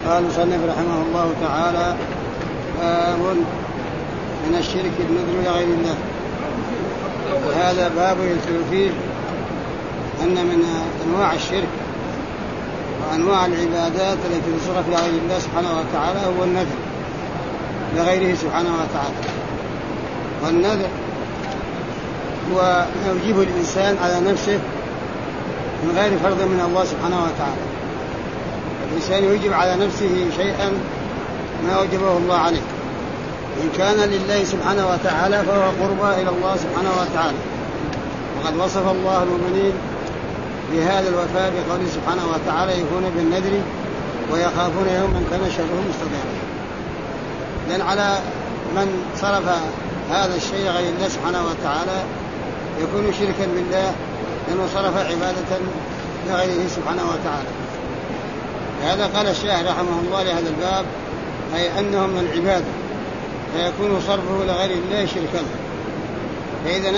قال المصنف رحمه الله تعالى: باب من الشرك النذر لغير الله. وهذا باب يذكر فيه أن من أنواع الشرك وأنواع العبادات التي تصرف لغير الله سبحانه وتعالى هو النذر لغيره سبحانه وتعالى. والنذر هو يوجب الإنسان على نفسه من غير فرض من الله سبحانه وتعالى. الإنسان يوجب على نفسه شيئا ما وجبه الله عليه، إن كان لله سبحانه وتعالى فهو قربى إلى الله سبحانه وتعالى. وقد وصف الله المؤمنين بهذا الوفاء بقوله سبحانه وتعالى: يفون بالنذر ويخافون يوما كان شره مستطيرا. لأن على من صرف هذا الشيء غير الله سبحانه وتعالى يكون شركا بالله، لأنه صرف عبادة لغيره سبحانه وتعالى. هذا قال الشيخ رحمه الله لهذا الباب، أي أنه من العبادة فيكون صرفه لغير الله شركا. فإذا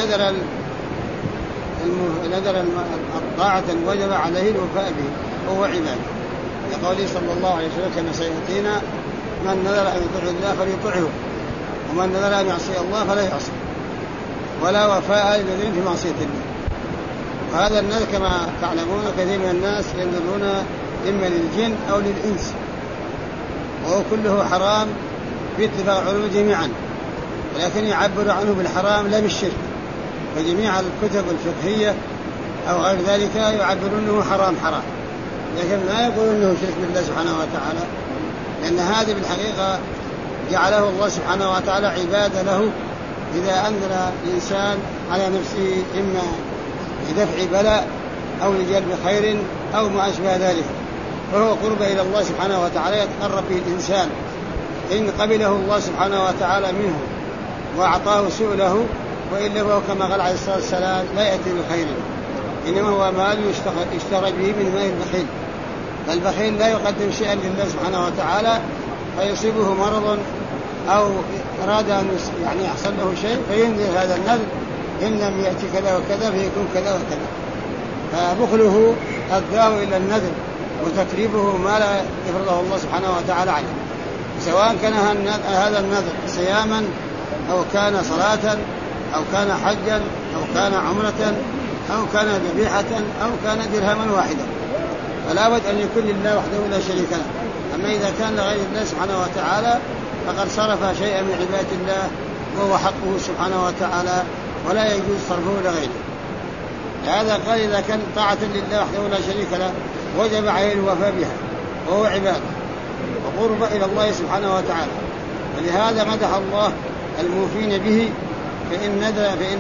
نذر الطاعة وجب عليه الوفاء به وهو عبادة، لقوله صلى الله عليه وسلم كما سيأتينا: من نذر أن يطيع الله فليطيعه، ومن نذر أن يعصي الله فلا يعصي، ولا وفاء لنذر في معصية الله. وهذا النذر كما تعلمون كثير من الناس ينذرون إما للجن أو للإنس، وهو كله حرام باتفاق العلماء جميعا، ولكن يعبر عنه بالحرام لا بالشرك. فجميع الكتب الفقهية أو غير ذلك يعبرون أنه حرام، لكن لا يقولون أنه شرك بالله سبحانه وتعالى، لأن هذه بالحقيقة جعله الله سبحانه وتعالى عبادة له إذا أنذر الإنسان على نفسه إما لدفع بلاء أو لجلب خير أو ما أشبه ذلك، فهو قرب إلى الله سبحانه وتعالى يتقرب به الإنسان. إن قبله الله سبحانه وتعالى منه وأعطاه سؤله، وإلا هو كما قال عليه الصلاة والسلام: لا يأتي بخير، إنما هو مال يشترى به من مال البخيل. فالبخيل لا يقدم شيئا لله سبحانه وتعالى فيصيبه مرض أو أراد أن يحصل له شيء فينذر هذا النذر: إن لم يأتي كذا وكذا فيكون كذا وكذا. فبخله أداه إلى النذر وتكريبه ما لا يفرضه الله سبحانه وتعالى عليه، سواء كان هذا النذر صياما أو كان صلاة أو كان حجا أو كان عمرة أو كان ذبيحة أو كان درهما واحدا، فلا بد أن يكون لله وحده لا شريك له. أما إذا كان لغير الله سبحانه وتعالى فقد صرف شيئا من عبادة الله وهو حقه سبحانه وتعالى، ولا يجوز صرفه لغيره. هذا قال: إذا كان طاعة لله وحده لا شريك له وجب عليه الوفاء بها وهو عبادة وقرب إلى الله سبحانه وتعالى. ولهذا مدح الله الموفين به، فإن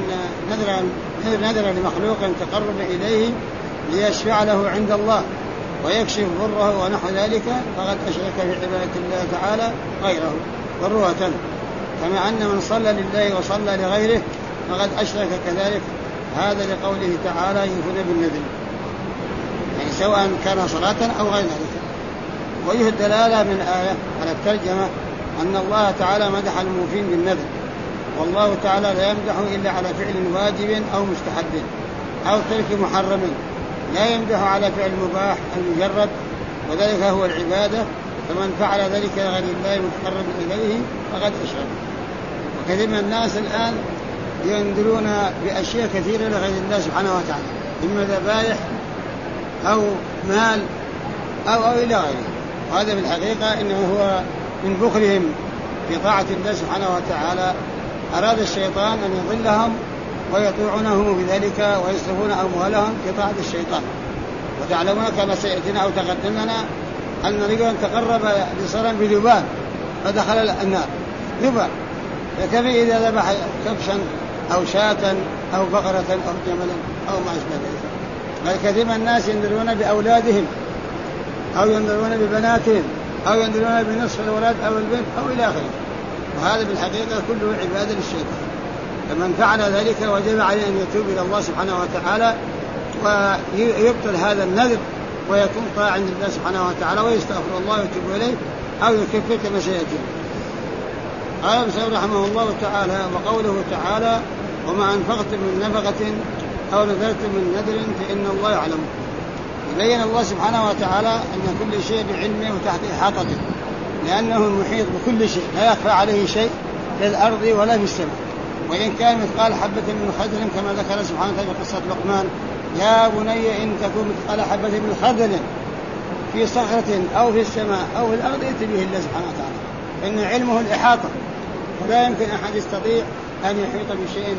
نذر لمخلوق تقرب إليه ليشفع له عند الله ويكشف ضره ونحو ذلك فقد أشرك في عبادة الله تعالى غيره ضرورة، كما أن من صلى لله وصلى لغيره فقد أشرك كذلك. هذا لقوله تعالى: يوفون بالنذر، يعني سواء كان صلاة أو غير ذلك. وجه الدلالة من آية على الترجمة أن الله تعالى مدح الموفين بالنذر، والله تعالى لا يمدح إلا على فعل واجب أو مستحب أو ترك محرم، لا يمدح على فعل مباح المجرد، وذلك هو العبادة. فمن فعل ذلك لغير الله متقرب إليه فقد أشرك. وكثير من الناس الآن ينذرون بأشياء كثيرة لغير الله سبحانه وتعالى، إما ذبائح أو مال أو إلى غيره. وهذا بالحقيقة إنه هو من بخلهم في طاعة الله سبحانه وتعالى. أراد الشيطان أن يضلهم ويطيعونه بذلك ويصرفون أموالهم في طاعة الشيطان. وتعلمون كما سيأتينا أو تقدمنا أن رجلا تقرب لصنم بذباب فدخل النار ذباب، فكفي إذا ذبح كبشا أو شاة أو بقرة أو جملا أو ما أشبه ذلك. بل كثير من الناس ينذرون بأولادهم أو ينذرون ببناتهم أو ينذرون بنصف الولد أو البنت أو إلى آخره. وهذا بالحقيقة كله عبادة للشيطان. فمن فعل ذلك وجب عليه أن يتوب إلى الله سبحانه وتعالى ويبطل هذا النذر ويكون طاعا عند الله سبحانه وتعالى ويستغفر الله ويتوب إليه أو يكفر كما سيأتي. قال ابن رحمه الله تعالى: وقوله تعالى: وما أنفقتم من نفقة أو نذرتم من نذر فإن الله يعلمه. بين الله سبحانه وتعالى أن كل شيء بعلمه وتحت إحاطته، لأنه محيط بكل شيء، لا يخفى عليه شيء في الأرض ولا في السماء، وإن كان مثقال حبة من خردل كما ذكر سبحانه وتعالى في قصة لقمان: يا بني إن تكون مثقال حبة من خردل في صخرة أو في السماء أو في الأرض ائت به الله سبحانه وتعالى، إن علمه الإحاطة، ولا يمكن أحد يستطيع أن يحيط بشيء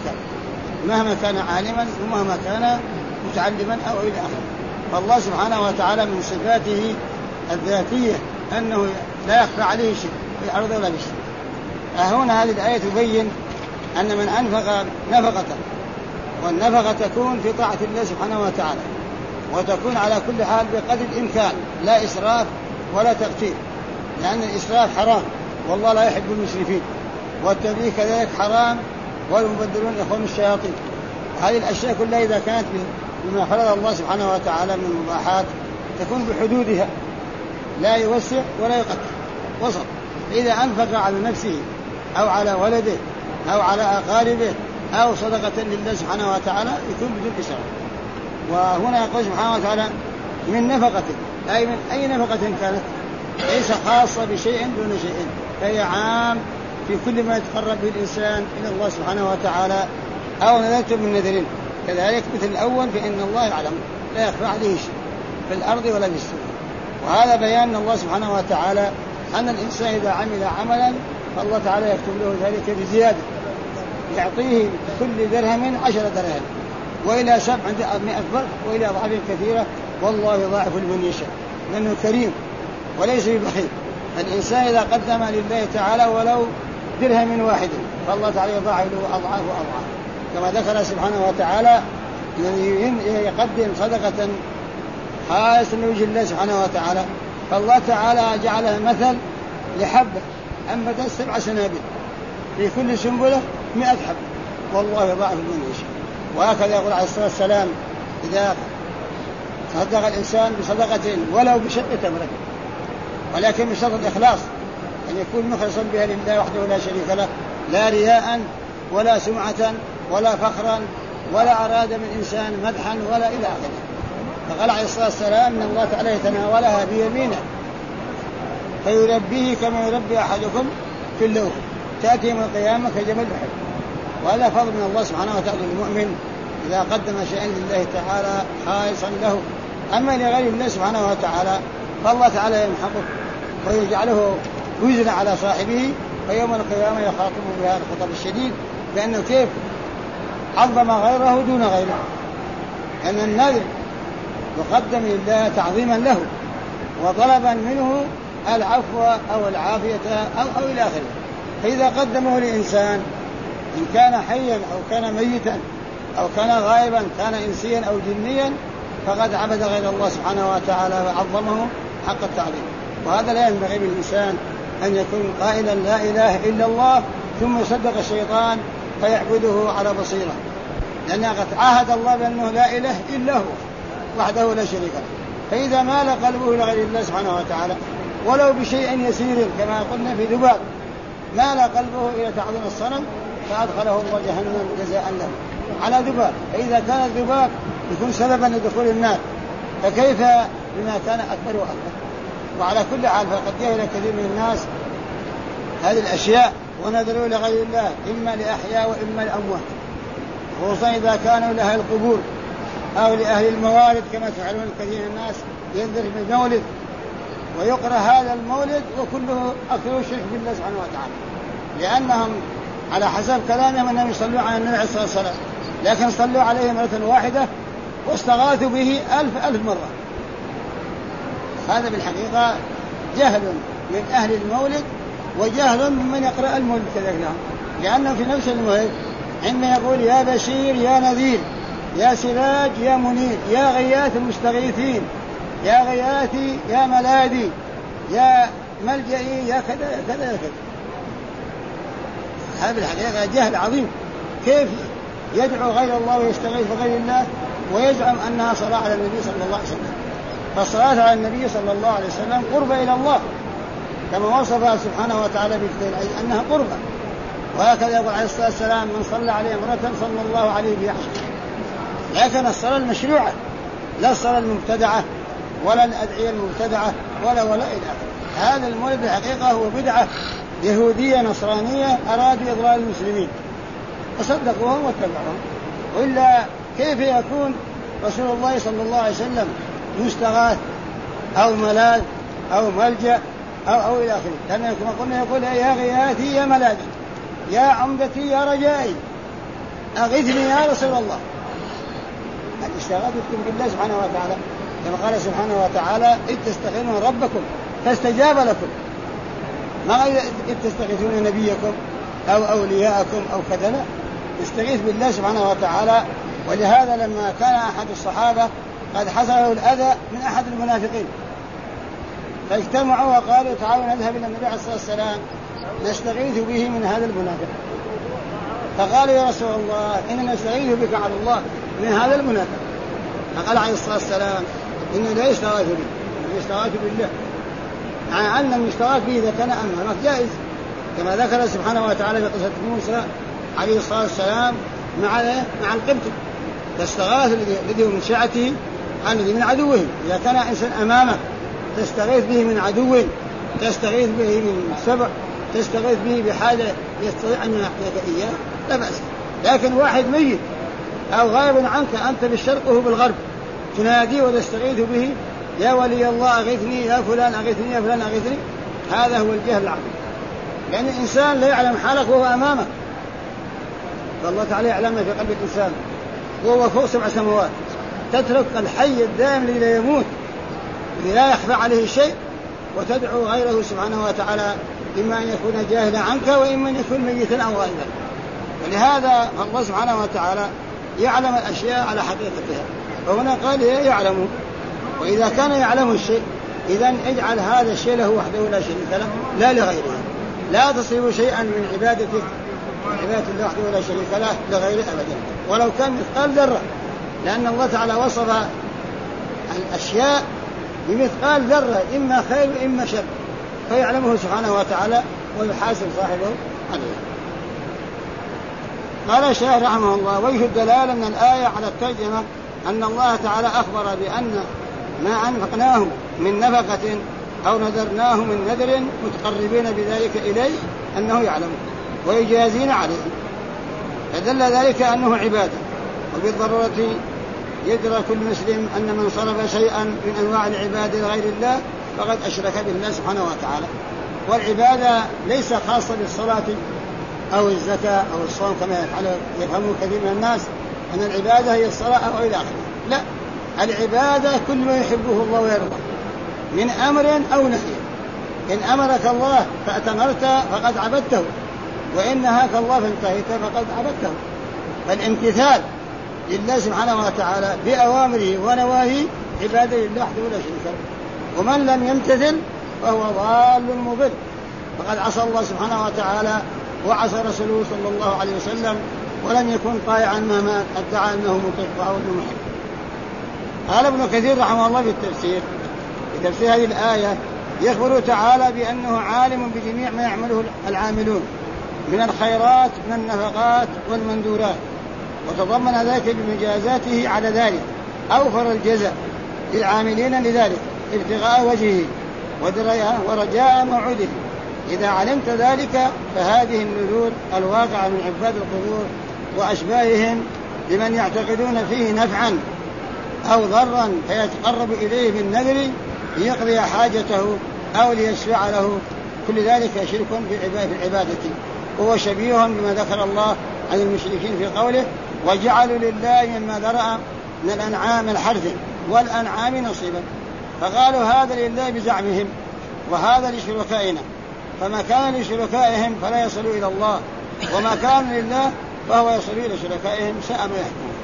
مهما كان عالما ومهما كان متعلما أو إلى آخره. فالله سبحانه وتعالى من صفاته الذاتية أنه لا يخفى عليه شيء في الأرض ولا في السماء. هنا هذه الآية تبين أن من أنفق نفقة، والنفقة تكون في طاعة الله سبحانه وتعالى، وتكون على كل حال بقدر الإمكان، لا إسراف ولا تقتير، لأن الإسراف حرام والله لا يحب المسرفين، والتبذير كذلك حرام، والمبذرون إخوان الشياطين. هذه الأشياء كلها إذا كانت بما فرض الله سبحانه وتعالى من مباحات تكون بحدودها، لا يوسع ولا يقتل، وسط. إذا أنفق على نفسه أو على ولده أو على أقاربه أو صدقة لله سبحانه وتعالى يكون بدون إسراف. وهنا يقول سبحانه وتعالى من نفقة، أي من أي نفقة كانت، ليس خاصة بشيء دون شيء، فهي عام في كل ما يتقرب به الإنسان إلى الله سبحانه وتعالى أو نذرتم من نذر. كذلك مثل الأول فإن الله يعلم لا يخفى عليه شيء في الأرض ولا في السماء. وهذا بيان الله سبحانه وتعالى أن الإنسان إذا عمل عملا فالله تعالى يكتب له ذلك بزيادة، يعطيه كل درهم 10 دراهم وإلى 700 ضعف وإلى أضعاف كثيرة، والله يضاعف لمن يشاء، لأنه كريم وليس ببخيل. فالإنسان إذا قدم لله تعالى ولو درهم واحد فالله تعالى يضاعف له أضعاف وأضعاف، كما ذكر سبحانه وتعالى الذي يقدم صدقة خالصة لوجه الله سبحانه وتعالى، فالله تعالى جعلها مثل لحبة أنبتت 7 سنابل في كل سنبلة 100 حبة، والله يضاعف لمن يشاء. وهكذا يقول عليه الصلاة والسلام: إذا صدق الإنسان بصدقة ولو بشق تمرة، ولكن بشرط الإخلاص، أن يكون مخلصا بها لله وحده لا شريك له، لا رياء ولا سمعة ولا فخرا ولا أراد من إنسان مدحا ولا إلى آخره. فقال عليه الصلاة والسلام إن الله تعالى يتناولها بيمينه فيربيه كما يربي أحدكم في اللوح، تأتي يوم القيامة كجمل بحر. وهذا فضل من الله سبحانه وتعالى للمؤمن إذا قدم شيئا لله تعالى خالصا له. أما لغير الله سبحانه وتعالى فالله تعالى يمحقه ويجعله وزن على صاحبه، ويوم القيامة يخاطب بهذا الخطاب الشديد، لأنه كيف عظم غيره دون غيره، أن النذر يقدم لله تعظيما له وطلبا منه العفو أو العافية أو إلى آخره. فإذا قدمه لإنسان إن كان حيا أو كان ميتا أو كان غائبا، كان إنسيا أو جنيا، فقد عبد غير الله سبحانه وتعالى وعظمه حق التعظيم. وهذا لا ينبغي للإنسان أن يكون قائلا لا إله إلا الله ثم يصدق الشيطان فيعبده على بصيرة، لأن قد عاهد الله بأنه لا إله إلا هو وحده لا شريك له. فإذا مال قلبه لغير الله سبحانه وتعالى ولو بشيء يسير كما قلنا في ذباب، مال قلبه إلى تعظيم الصنم فأدخله الله جهنم جزاء له على ذباب. فإذا كان الذباب يكون سببا لدخول النار، فكيف بما كان أكبر وأكبر. وعلى كل حال فقد جهل كثير من الناس هذه الأشياء ونذروا لغير الله إما لأحياء وإما لأموات، خصوصا إذا كانوا لأهل القبور أو لأهل الموالد كما تفعلون كثير من الناس، ينذر بالمولد ويقرأ هذا المولد وكله أكثر الشرك بالله سبحانه وتعالى، لأنهم على حسب كلامهم أنهم يصلوا على النبي عليه الصلاة والسلام، لكن صلوا عليه مرة واحدة واستغاثوا به 1000 مرة. هذا بالحقيقة جهل من أهل المولد وجهل ممن يقرأ المولد كذلك لهم، لأنه في نفس المولد عندما يقول يا بشير يا نذير يا سراج يا منير يا غياث المستغيثين يا غياثي يا ملاذي يا ملجئي يا كذا يا كذا يا كذا. هذا بالحقيقة جهل عظيم، كيف يدعو غير الله ويستغيث غير الله ويزعم أنها صلاة على النبي صلى الله عليه وسلم. فالصلاة على النبي صلى الله عليه وسلم قربة إلى الله كما وصفها سبحانه وتعالى بالكتاب أنها قربة. وهكذا يقول عليه الصلاة والسلام من صلى عليه مرة صلى الله عليه بها 10. لكن الصلاة المشروعة لا الصلاة المبتدعة ولا الأدعية المبتدعة ولا إلى آخره. هذا المولد الحقيقة هو بدعة يهودية نصرانية أرادوا إضلال المسلمين فصدقوهم واتبعوهم. وإلا كيف يكون رسول الله صلى الله عليه وسلم مستغاث أو ملاذ أو ملجأ أو إلى آخره؟ كما قلنا يقول يا غياثي يا ملاذي يا عمدتي يا رجائي أغثني يا رسول الله. الاستغاثة تكون بالله سبحانه وتعالى كما قال سبحانه وتعالى إذ تستغيثون ربكم فاستجاب لكم. ما إذ تستغيثون نبيكم أو أولياءكم أو كذا، نستغيث بالله سبحانه وتعالى. ولهذا لما كان أحد الصحابة قد حصل له الأذى من أحد المنافقين فاجتمعوا وقالوا تعالوا نذهب إلى النبي عليه الصلاة والسلام نستغيث به من هذا المنافق. فقالوا يا رسول الله إننا نستغيث بك على الله من هذا المنافق. فقال عليه الصلاة والسلام إنه لا يستغاث به، يستغاث بالله، يعني أن المستغاث به إذا كان أمامك جائز كما ذكر سبحانه وتعالى في قصة موسى عليه الصلاة والسلام مع القبط. فاستغاث الذي من شيعته الذي من عدوه. إذا كان إنسان أمامك تستغيث به من عدو، تستغيث به من سبع، تستغيث به بحاجة يستطيع أن يعطيك إياه لا بأس. لكن واحد ميت أو غائب عنك أنت بالشرق وهو بالغرب تناديه وتستغيث به يا ولي الله أغثني يا فلان أغثني يا فلان أغثني، هذا هو الجهل العقلي. لأن الإنسان لا يعلم حالك وهو أمامك، فالله تعالى يعلمنا في قلب الإنسان وهو فوق 7 سماوات. تترك الحي الدائم الذي لا يموت الذي لا يخفى عليه شيء وتدعو غيره سبحانه وتعالى إما أن يكون جاهلا عنك وإما أن يكون ميتا أو غائبا. ولهذا الله سبحانه وتعالى يعلم الأشياء على حقيقتها، وهنا قال يعلم. وإذا كان يعلم الشيء إذن اجعل هذا الشيء له وحده لا شريك له لا لغيره. لا تصيب شيئا من عبادتك عبادة الله وحده لا شريك له لغيره أبدا ولو كان مثقال ذرة، لأن الله تعالى وصف الأشياء بمثقال ذرة إما خير وإما شر فيعلمه سبحانه وتعالى ويحاسب صاحبه عليه. قال الشيخ رحمه الله وجه الدلالة من الآية على الترجمة أن الله تعالى أخبر بأن ما أنفقناه من نفقة أو نذرناه من نذر متقربين بذلك إليه أنه يعلم ويجازين عليه، فدل ذلك أنه عبادة. وبالضرورة يدرى كل مسلم أن من صرف شيئا من أنواع العبادة لغير الله فقد أشرك بالله سبحانه وتعالى. والعبادة ليس خاصة بالصلاة أو الزكاة أو الصوم كما يفهمه كثير من الناس أن العبادة هي الصلاة أو إلى آخره. لا، العبادة كل ما يحبه الله ويرضى من أمر أو نهي. إن أمرك الله فأتمرت فقد عبدته، وإن نهاك الله فانتهيت فقد عبدته. فالامتثال لله سبحانه وتعالى بأوامره ونواهيه عبادة لله وحده لا شريك له. ومن لم يمتثل فهو ضال مضل فقد عصى الله سبحانه وتعالى وعصى رسوله صلى الله عليه وسلم ولم يكن طائعا مهما ادعى أنه مطيع أو أنه محب. قال ابن كثير رحمه الله في تفسير هذه الآية يخبر تعالى بأنه عالم بجميع ما يعمله العاملون من الخيرات من النفقات والمندورات، وتضمن ذلك بمجازاته على ذلك أوفر الجزاء للعاملين لذلك ابتغاء وجهه ورجاء موعده. إذا علمت ذلك فهذه النذور الواقعة من عباد القبور وأشباههم لمن يعتقدون فيه نفعا أو ضرا فيتقرب إليه بالنذر ليقضي حاجته أو ليشفع له، كل ذلك شرك في العبادة، وهو شبيه بما ذكر الله عن المشركين في قوله وجعلوا لله مما ذرأ من الأنعام الحرث والأنعام نصيبا، فقالوا هذا لله بزعمهم وهذا لشركائنا، فما كان لشركائهم فلا يصل إلى الله وما كان لله فهو يصل إلى شركائهم ساء ما يحكمون.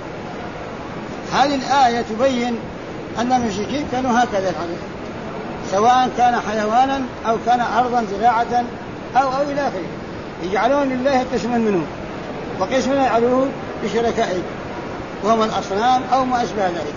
هذه الآية تبين أن المشركين كانوا هكذا يفعلون، سواء كان حيوانا أو كان أرضا زراعة أو إلى آخره، يجعلون لله قسما منه وقسما يجعلوه لشركائه وهم الأصنام أو ما أشبه ذلك.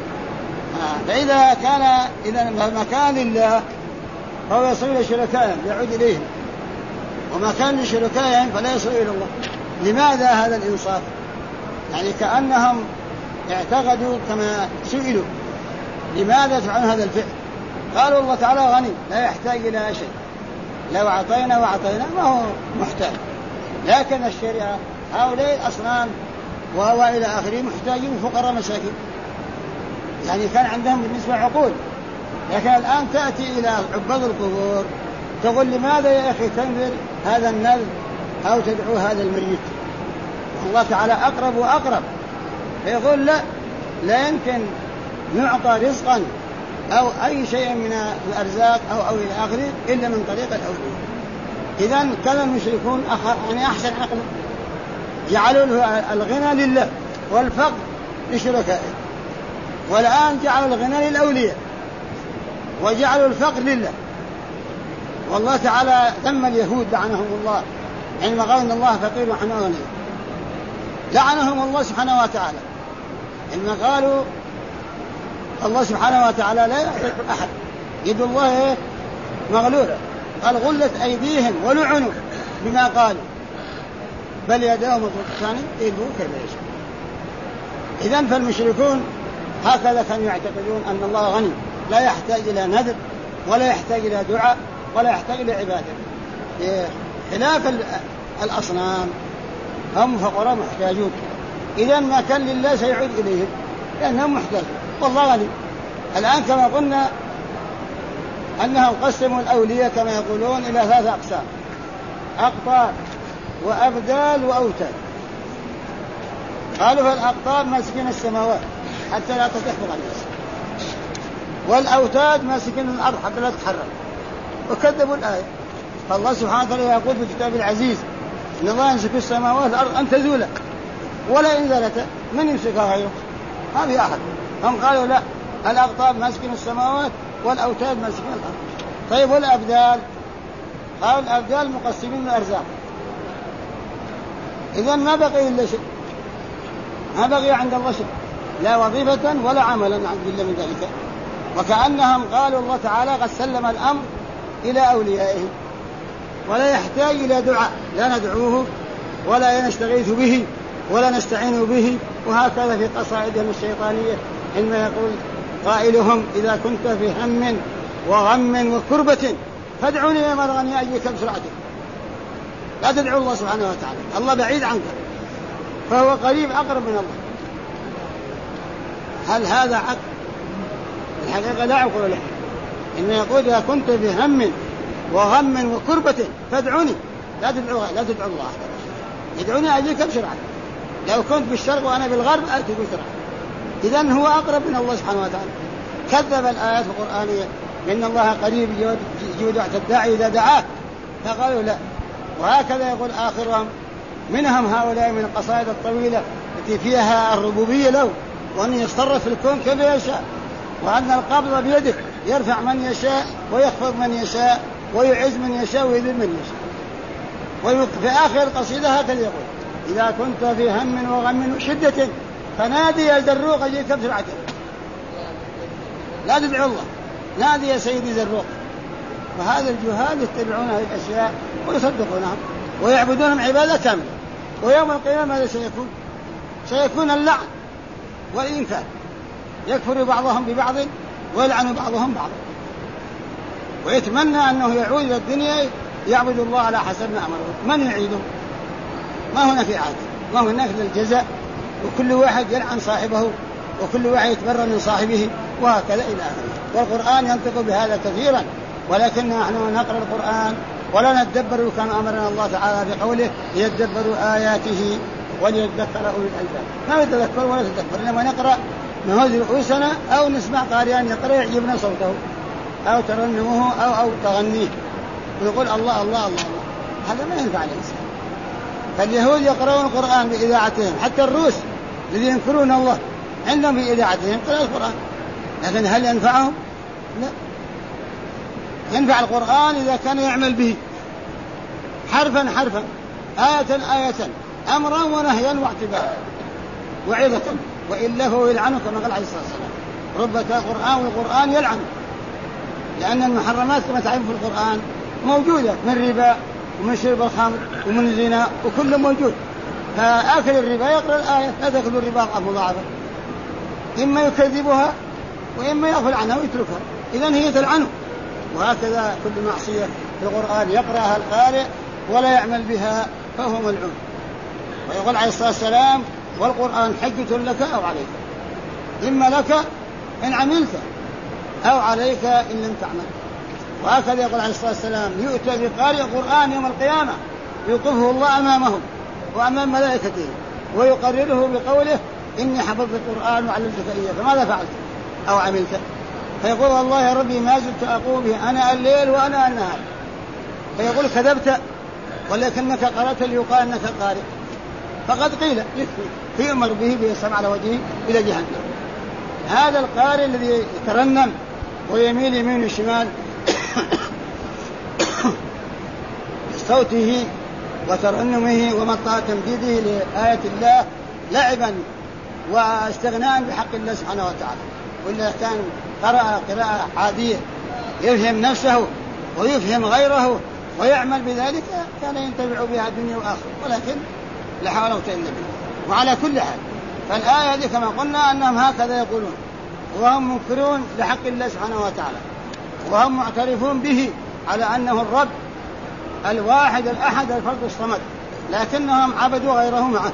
فإذا ما كان لله فهو يصل إلى شركائهم يعود إليهم، وما كان لشركائهم فلا يصل إلى الله. لماذا هذا الإنصاف؟ يعني كأنهم اعتقدوا كما سئلوا لماذا تفعلون هذا الفعل؟ قالوا الله تعالى غني لا يحتاج إلى شيء، لو أعطينا وأعطينا ما هو محتاج. لكن الشريعة هؤلاء الأصنام وإلى آخره محتاجين فقراء مساكين، يعني كان عندهم بالنسبة عقول. لكن الآن تأتي إلى عباد القبور تقول لماذا يا أخي تنذر هذا النذر أو تدعو هذا الميت؟ الله تعالى أقرب وأقرب، فيقول لا يمكن نعطى رزقا أو أي شيء من الأرزاق أو إلى آخره إلا من طريق الأولياء. إذن كان المشركون يعني أحسن عقل، جعلوا الغنى لله والفقر لشركائه، والآن جعلوا الغنى للأولياء وجعلوا الفقر لله. والله تعالى ذم اليهود لعنهم الله عندما قالوا إن الله فقير ونحن غني، لعنهم الله سبحانه وتعالى عندما قالوا الله سبحانه وتعالى لا يعطي أحد، يد الله مغلولة، قال غلت أيديهم ولعنوا بما قالوا بل يداه مبسوطتان يدعو كيف يشاء. إذن فالمشركون هكذا كانوا يعتقدون أن الله غني لا يحتاج إلى نذر ولا يحتاج إلى دعاء ولا يحتاج إلى عبادة، خلاف الأصنام هم فقراء محتاجون. إذن ما كان لله سيعود إليهم لأنهم محتاجون والله غني. الآن كما قلنا أنهم قسموا الأولياء كما يقولون إلى 3 أقسام: أقطاب وأبدال وأوتاد. قالوا فالأقطاب ماسكين السماوات حتى لا تحفظ الناس، والأوتاد ماسكين الأرض حتى لا تتحرك، وكذبوا الآية. فالله سبحانه وتعالى يقول في كتاب العزيز إن الله يمسك السماوات والأرض أن تزولا ولا إن زالتا من يمسكها غيره؟ ما في أحد. هم قالوا لا، الأقطاب ماسكين السماوات والأوتاد ماسكين الأرض. طيب والأبدال؟ قالوا الأبدال مقسمين الأرزاق. إذن ما بقي إلا شيء، ما بقي عند الله شيء، لا وظيفة ولا عملا إلا من ذلك. وكأنهم قالوا الله تعالى قد سلم الأمر إلى أوليائه ولا يحتاج إلى دعاء، لا ندعوه ولا نستغيث به ولا نستعين به. وهكذا في قصائدهم الشيطانية حينما يقول قائلهم إذا كنت في هم وغم وكربة فادعوني يا مرغني أجيك بسرعة. لا تدعو الله سبحانه وتعالى، الله بعيد عنك فهو قريب أقرب من الله. هل هذا عقل؟ الحقيقة لا عقل له. إنه يقول إذا كنت في هم وغم وكربة فادعوني، لا تدعو الله، ادعوني أجيك بسرعة. لو كنت بالشرق وأنا بالغرب أتي بسرعة. إذن هو أقرب من الله سبحانه وتعالى. كذب الآيات القرآنية إن الله قريب يجيب دعوة الداعي إذا دعاه، فقالوا لا. وهكذا يقول آخرهم منهم هؤلاء من القصائد الطويلة التي فيها الربوبية له، وأن يتصرف في الكون كما يشاء، وأن القبض بيده يرفع من يشاء ويخفض من يشاء ويعز من يشاء ويذل من يشاء. وفي آخر القصيدة هكذا يقول إذا كنت في هم وغم وشدة فنادي يا زروق أجيك بسرعة. لا تدعو الله، نادي يا سيدي زروق. وهذا الجهال يتبعون هذه الأشياء ويصدقونها ويعبدونهم عبادة كاملة. ويوم القيامة ماذا سيكون؟ سيكون اللعن والإنكار، يكفر بعضهم ببعض ويلعن بعضهم بعضا، ويتمنى أنه يعود إلى الدنيا يعبد الله على حسب ما أمره. من يعيده؟ ما هناك إعادة، ما هناك للجزاء، وكل واحد يلعن صاحبه وكل واحد يتبرى من صاحبه، وهكذا إلى آخره. والقرآن ينطق بهذا كثيرا، ولكن نحن نقرأ القرآن ولا نتدبر كما أمرنا الله تعالى بقوله ليتدبروا آياته وليذكر أولي الألباب. ما نتذكر ولا نتدبر، إنما نقرأ نهز رؤوسنا أو نسمع قارئا يقرأ يعجبنا صوته أو ترنمه أو تغنيه ويقول الله الله الله. هذا ما ينفع الإنسان. فاليهود يقرؤون القرآن بإذاعتهم، حتى الروس الذين ينكرون الله عندهم في إذاعتهم قراءة القرآن، لكن هل ينفعهم؟ لا. ينفع القرآن إذا كان يعمل به حرفا حرفا، آية آية، أمرا ونهيا واعتبارا وعظة، وإلا فهو يلعنه كما قال عليه الصلاة والسلام رب قرآن والقرآن يلعن. لأن المحرمات كما تعرف في القرآن موجودة، من ربا ومن شرب الخمر ومن الزنا وكل موجود. فآكل الربا يقرأ الآية لا تأكلوا الربا مضاعفة، إما يكذبها وإما يغفل عنها ويتركها، إذن هي تلعنه. وهكذا كل معصية في القرآن يقرأها القارئ ولا يعمل بها فهو ملعون. ويقول عليه الصلاة والسلام: والقرآن حجة لك أو عليك، إما لك إن عملت أو عليك إن لم تعمل. وهكذا يقول عليه الصلاة والسلام: يؤتى بقارئ القرآن يوم القيامة يوقفه الله أمامهم وأمام ملائكته ويقرره بقوله: إني حفظت القرآن وعلمتك إياه فماذا فعلت أو عملت؟ فيقول: والله يا ربي ما زلت أقوم به أنا الليل وأنا النهار. فيقول: كذبت ولكنك قرأت ليقال أنك قارئ. فقد قيل فيؤمر به بيصعد على وجهه إلى جهنم. هذا القارئ الذي يترنم ويميل يمين وشمال بصوته وترنمه ومطى تمجيده لآية الله لعبا واستغناء بحق الله سبحانه وتعالى. وإلا كان قرأ قراءة عادية يفهم نفسه ويفهم غيره ويعمل بذلك كان ينتفع بها الدنيا والآخرة، ولكن لا حول ولا قوة إلا بالله. وعلى كل حال فالآية هذه كما قلنا أنهم هكذا يقولون، وهم منكرون لحق الله سبحانه وتعالى، وهم معترفون به على أنه الرب الواحد الأحد الفرد الصمد، لكنهم عبدوا غيره معه،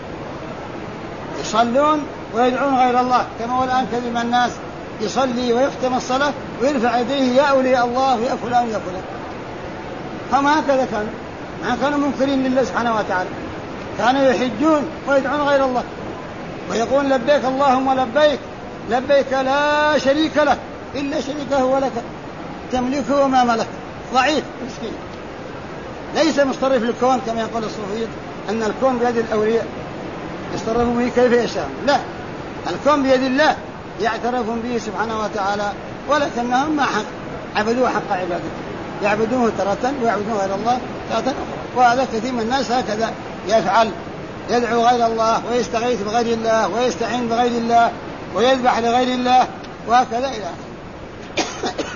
يصلون ويدعون غير الله. كما هو الآن كثير من الناس يصلي ويختم الصلاة ويرفع يديه: يا أولياء الله يا فلان يا فلان. هم هكذا كانوا منكرين لله سبحانه وتعالى، كانوا يحجون ويدعون غير الله ويقول: لبيك اللهم لبيك لبيك لا شريك لك إلا شريكه هو لك تملكه وما ملك. ضعيف مسكين ليس مصرف للكون كما يقول الصوفية أن الكون بيد الأولياء يصرفون به كيف يشاء. لا، الكون بيد الله يعترفون به سبحانه وتعالى، ولكنهم ما حق عبدوه حق عبادته، يعبدوه ترة ويعبدون غير الله ترة أخرى. وهذا كثير من الناس هكذا يفعل، يدعو غير الله ويستغيث بغير الله ويستعين بغير الله ويذبح لغير الله وهكذا إلى آخره.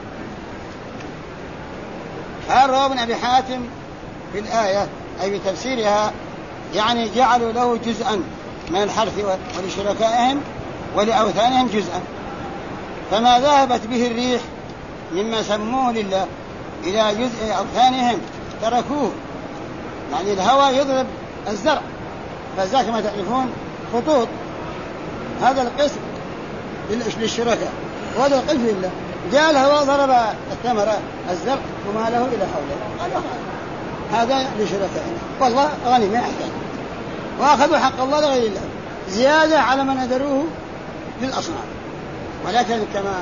قال رواه ابن أبي حاتم في الآية أي بتفسيرها يعني جعلوا له جزءا من الحرث ولشركائهم ولأوثانهم جزءا، فما ذهبت به الريح مما سموه لله إلى جزء أوثانهم تركوه. يعني الهوى يضرب الزرع، فذاك ما تعرفون خطوط، هذا القسم للشركاء وهذا القسم لله. جاء الهواء ضرب الثمرة الزرع وما له إلى حوله، هذا لشركائنا والله غني ما يحتاج، وأخذوا حق الله لغير الله زيادة على ما نذروه للأصنام. ولكن كما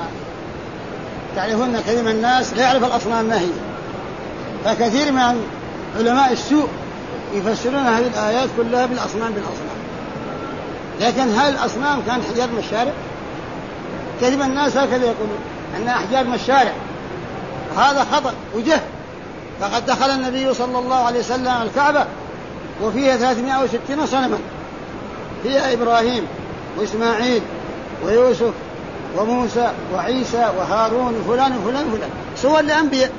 تعرفون كثير من الناس لا يعرف الأصنام ما هي، فكثير من علماء السوء يفسرون هذه الآيات كلها بالأصنام. لكن هل الأصنام كانت حجار من الشارع؟ كثير من الناس هكذا يقولون أنها أحجار من الشارع، وهذا خطأ وجهل. فقد دخل النبي صلى الله عليه وسلم الكعبة وفيها 360 صنما، فيها إبراهيم وإسماعيل ويوسف وموسى وعيسى وهارون وفلان وفلان وفلان، صور لأنبياء.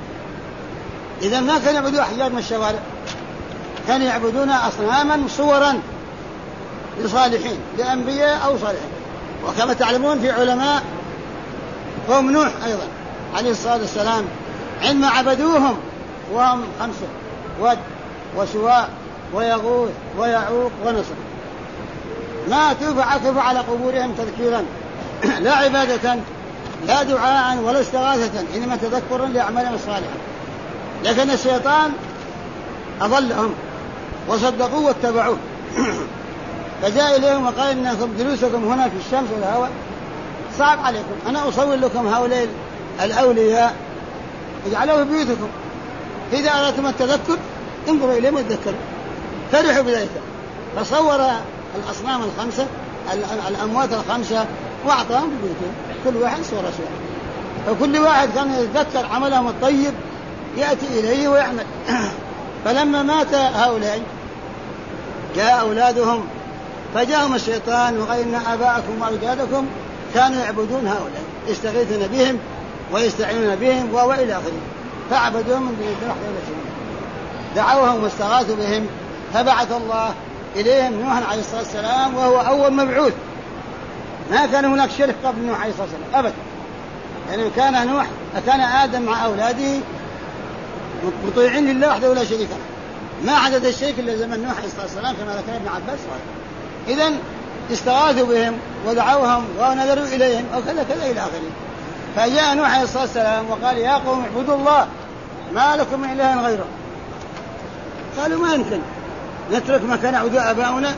إذا ما كانوا يعبدون أحجار من الشوارع، كانوا يعبدون أصناما صورا لصالحين لأنبياء أو صالحين. وكما تعلمون في علماء قوم نوح أيضا عليه الصلاة والسلام عندما عبدوهم وهم 5: ود وسواع ويغوث ويعوق ونصر، ماتوا فعكفوا على قبورهم تذكيرا لا عبادة لا دعاء ولا استغاثة، إنما تذكرا لأعمالهم الصالحة. لكن الشيطان أضلهم وصدقوه واتبعوه فجاء إليهم وقال: إنكم جلوسكم هنا في الشمس والهواء صعب عليكم، أنا أصور لكم هؤلاء الأولياء اجعلوه بيوتكم، إذا أردتم التذكر انظروا إليهم وتذكروا. فرحوا بذلك، فصور الأصنام 5 الأموات 5 وأعطاهم ببيوتهم كل واحد صورة. فكل واحد كان يتذكر عملهم الطيب يأتي إليه ويعمل. فلما مات هؤلاء جاء أولادهم فجاءهم الشيطان وقال: إن آباءكم وأجدادكم كانوا يعبدون هؤلاء يستغيثون بهم ويستعينون بهم وإلى آخره، فعبدوهم من دون الله ولا شيء، دعوهم واستغاثوا بهم، فبعث الله إليهم نوحا عليه الصلاة والسلام وهو أول مبعوث ما كان هناك شرك قبل نوح عليه الصلاة والسلام أبدا. يعني كان آدم مع أولاده مطيعين لله وحده ولا شريك له، ما حدث الشرك إلا زمن نوح عليه الصلاة والسلام كما ذكر ابن عباس. إذن استغاثوا بهم ودعوهم ونذروا إليهم أو كذا كذا إلى آخره. فجاء نوح عليه الصلاة والسلام وقال يا قوم اعبدوا الله ما لكم من إله غيره. قالوا ما يمكن نترك ما كان يعبد آباؤنا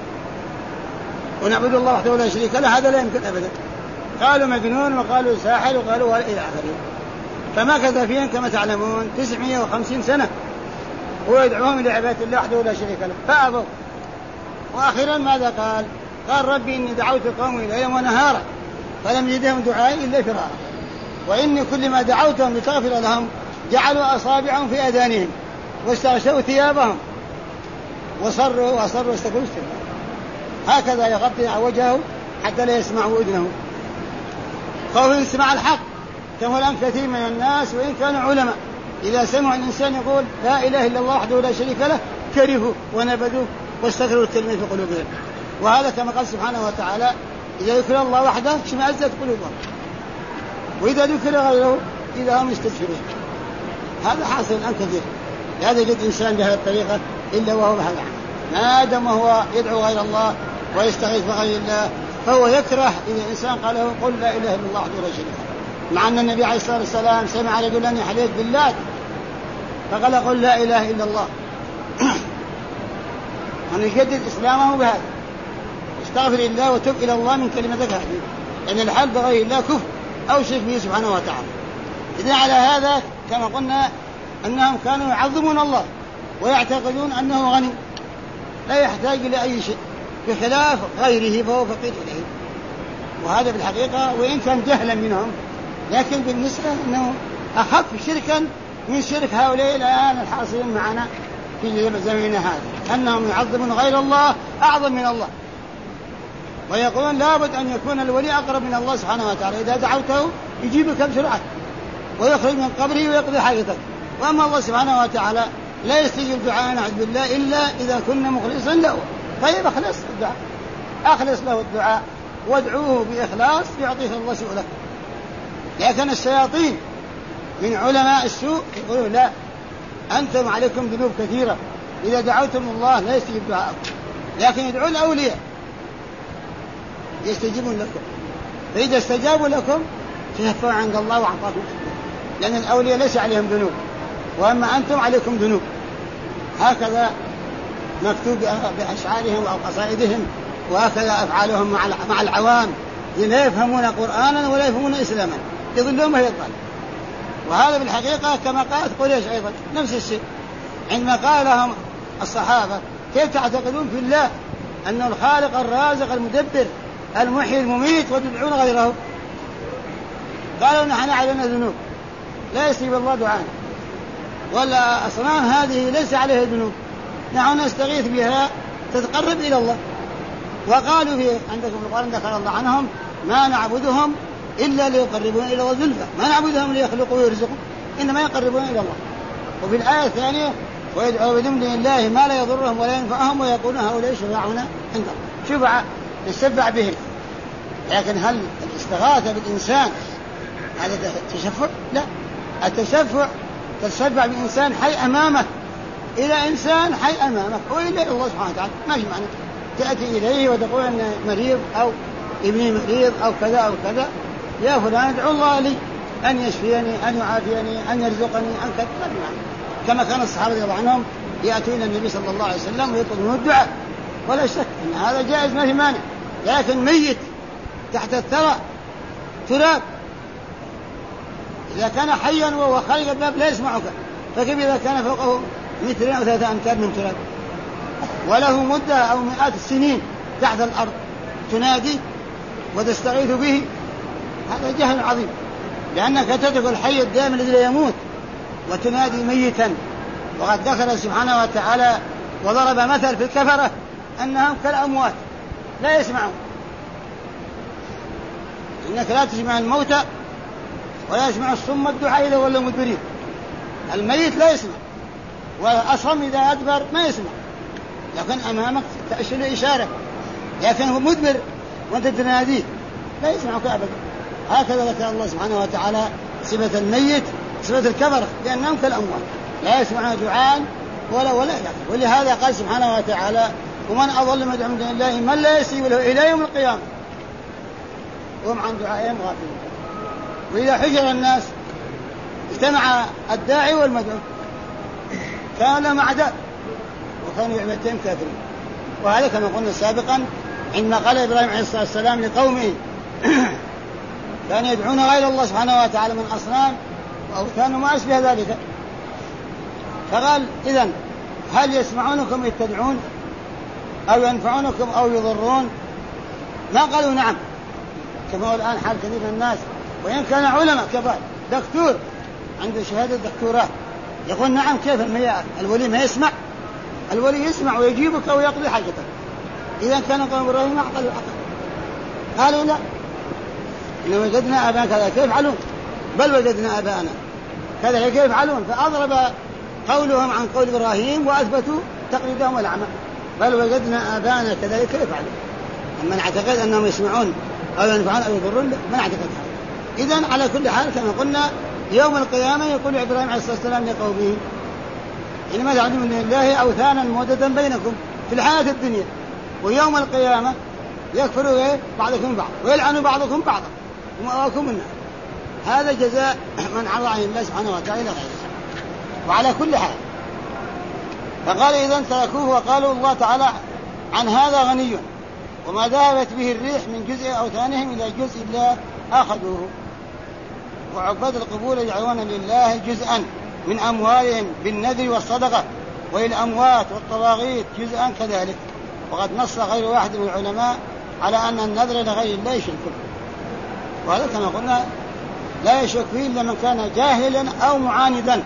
ونعبد الله وحده ولا شريك له، هذا لا يمكن أبدا. قالوا مجنون وقالوا ساحر وقالوا إلى آخره. فمكث فيهم كما تعلمون 950 سنة ويدعوهم إلى عبادة الله وحده ولا شريك له فأبوا. وآخرا ماذا قال ربي إني دعوت قومي ليلا ونهارا فلم يزدهم دعائي إلا فرارا وإني كلما دعوتهم لتغفر لهم جعلوا أصابعهم في آذانهم واستغشوا ثيابهم وصروا واستكبروا استكبارا. هكذا يغطي وجهه حتى لا يسمعوا أذنه خوف يسمع الحق. كما الآن كثير من الناس وإن كانوا علماء إذا سمعوا الإنسان يقول لا إله إلا الله وحده لا شريك له كرهوا ونبذوا واستكبروا الكلمة في قلوبهم. وهذا كما قال سبحانه وتعالى إذا ذكر الله وحده اشمئزت قلوبهم وإذا ذكر غيره إذا هم يستبشرون. هذا حاصل الآن كثير. لا يوجد إنسان بهذه الطريقة إلا وهو بهذا ما دام هو يدعو غير الله ويستغيث بغير الله فهو يكره إذا إنسان قال له قل لا إله إلا الله وحده لا شريك له. مع أن النبي عليه الصلاة والسلام سمع رجلا يحلف بالله فقال قل لا إله إلا الله أن يجدد إسلامه بهذا استغفر الله وتب إلى الله من كلمتك هذه لأن الحلف بغير الله كفر أو شرك به سبحانه وتعالى. إذن على هذا كما قلنا أنهم كانوا يعظمون الله ويعتقدون أنه غني لا يحتاج إلى أي شيء بخلاف غيره فهو فقير إليه. وهذا بالحقيقة وإن كان جهلا منهم لكن بالنسبة أنه أخف شركا من شرك هؤلاء الآن الحاصلين معنا في زماننا هذا أنهم يعظمون غير الله أعظم من الله ويقولون لابد أن يكون الولي أقرب من الله سبحانه وتعالى إذا دعوته يجيبك بسرعة ويخرج من قبره ويقضي حاجتك. وأما الله سبحانه وتعالى لا يستجيب دعاء نعوذ بالله إلا إذا كنا مخلصا له. طيب أخلص الدعاء أخلص له الدعاء وادعوه بإخلاص يعطيه الله سؤله. لكن الشياطين من علماء السوء يقولون لا أنتم عليكم ذنوب كثيرة إذا دعوتم الله لا يستجيب دعاءكم لكن يدعون الأولياء يستجيبون لكم فإذا استجابوا لكم تشفعوا عند الله وأعطاكم لأن الأولياء ليس عليهم ذنوب وأما أنتم عليكم ذنوب. هكذا مكتوب بأشعارهم أو قصائدهم وهكذا أفعالهم مع العوام لا يفهمون قرآنا ولا يفهمون إسلاما يضلون ويضل. وهذا بالحقيقة كما قالت قريش أيضا نفس الشيء عندما قال لهم الصحابة كيف تعتقدون في الله أنه الخالق الرازق المدبر المحيي المميت وتدعون غيره؟ قالوا نحن علينا ذنوب لا يستجيب الله دعانا ولا أصنام هذه ليس عليها ذنوب نحن نستغيث بها تتقرب إلى الله. وقالوا في عندكم في القرآن ذكر الله عنهم ما نعبدهم إلا ليقربون إلى الله زلفى ما نعبدهم ليخلقوا ويرزقوا إنما يقربون إلى الله. وفي الآية الثانية ويدعوا بدون الله ما لا يضرهم ولا ينفعهم ويقولون هؤلاء شفاعنا عند الله شفعاء نشفع بهم. لكن هل الاستغاثة بالإنسان هذا تشفع؟ لا. التشفع تشفع بإنسان حي أمامك إلى إنسان حي أمامك وإلى الله سبحانه وتعالى ما في معنى تأتي إليه وتقول أن مريض أو ابني مريض أو كذا أو كذا يا فلان ادعو الله لي أن يشفيني أن يعافيني أن يرزقني أن كذا ما في معنى. كما كان الصحابة رضي الله عنهم يأتون النبي صلى الله عليه وسلم ويطلبون الدعاء ولا شك أن هذا جائز ما في مانع. لكن ميت تحت الثرى تراب إذا كان حيا وهو خارج الباب لا يسمعك فكيف إذا كان فوقه 2 أو 3 أمتار من تراب وله مدة أو مئات السنين تحت الأرض تنادي وتستغيث به؟ هذا جهل عظيم لأنك تترك الحي الدائم الذي لا يموت وتنادي ميتا. وقد ذكر سبحانه وتعالى وضرب مثل في الكفرة أنهم كالأموات لا يسمعون. إنك لا تسمع الموتى ولا يسمع الصم الدعاء إذا ولوا مدبرين. الميت لا يسمع والأصم إذا أدبر ما يسمع لكن أمامك تأشر إشارة لكن هو مدبر وأنت تناديه لا يسمعك أبدا. هكذا ذكر الله سبحانه وتعالى صفة الميت، صفة الكفرة، لأنهم كالأموات لا يسمعون دعاء ولا إله. ولهذا قال سبحانه وتعالى: ومن أضل مدعو من دون الله من لا يستجيب له إلى يوم القيامة وهم عن دعائهم غافلون. وإذا حشر الناس اجتمع الداعي والمدعو كان لهم أعداء وكانوا يعبدون كافرين. وهذا كما قلنا سابقا عندما قال إبراهيم عليه الصلاة والسلام لقومه كانوا يدعون غير الله سبحانه وتعالى من أصنام وأوثان وما أشبه ذلك، فقال: إذن هل يسمعونكم إذ تدعون أو ينفعونكم أو يضرون؟ ما قالوا نعم، كما هو الآن حال كثير من الناس، وإن كان علماء كبار دكتور عنده شهادة دكتوراه يقول نعم. كيف الولي ما يسمع؟ الولي يسمع ويجيبك ويقضي حاجتك. إذا كان قوم إبراهيم ما عقلوا العقل، قالوا لا، إن وجدنا آباءنا كذا كيف يفعلون، بل وجدنا آباءنا كذا كيف يفعلون، فأضرب قولهم عن قول إبراهيم وأثبتوا تقليدهم والأعمى. بل وجدنا آباءنا كذلك كيف يفعلون. أما نعتقد أنهم يسمعون أو ينفعون أو يضرون ما نعتقد هذا. إذن على كل حال كما قلنا يوم القيامة يقول إبراهيم عليه الصلاة والسلام لقومه: إنما تعبدون من الله أوثانا مودة بينكم في الحياة الدنيا، ويوم القيامة يكفر بعضكم بعض ويلعن بعضكم بعضا ومأواكم النار. هذا جزاء من عرض عن الله سبحانه وتعالى غيره. وعلى كل حال فقال: إذن تركوه وقالوا الله تعالى عن هذا غني، وما ذهبت به الريح من جزء أوثانهم إلى جزء لا أخذوه. وعباد القبور يجعلون لله جزءا من أموالهم بالنذر والصدقة، وللأموات والطواغيت جزءا كذلك. وقد نص غير واحد من العلماء على أن النذر لغير الله شرك، وهذا كما قلنا لا يشك فيه إلا من كان جاهلا أو معاندا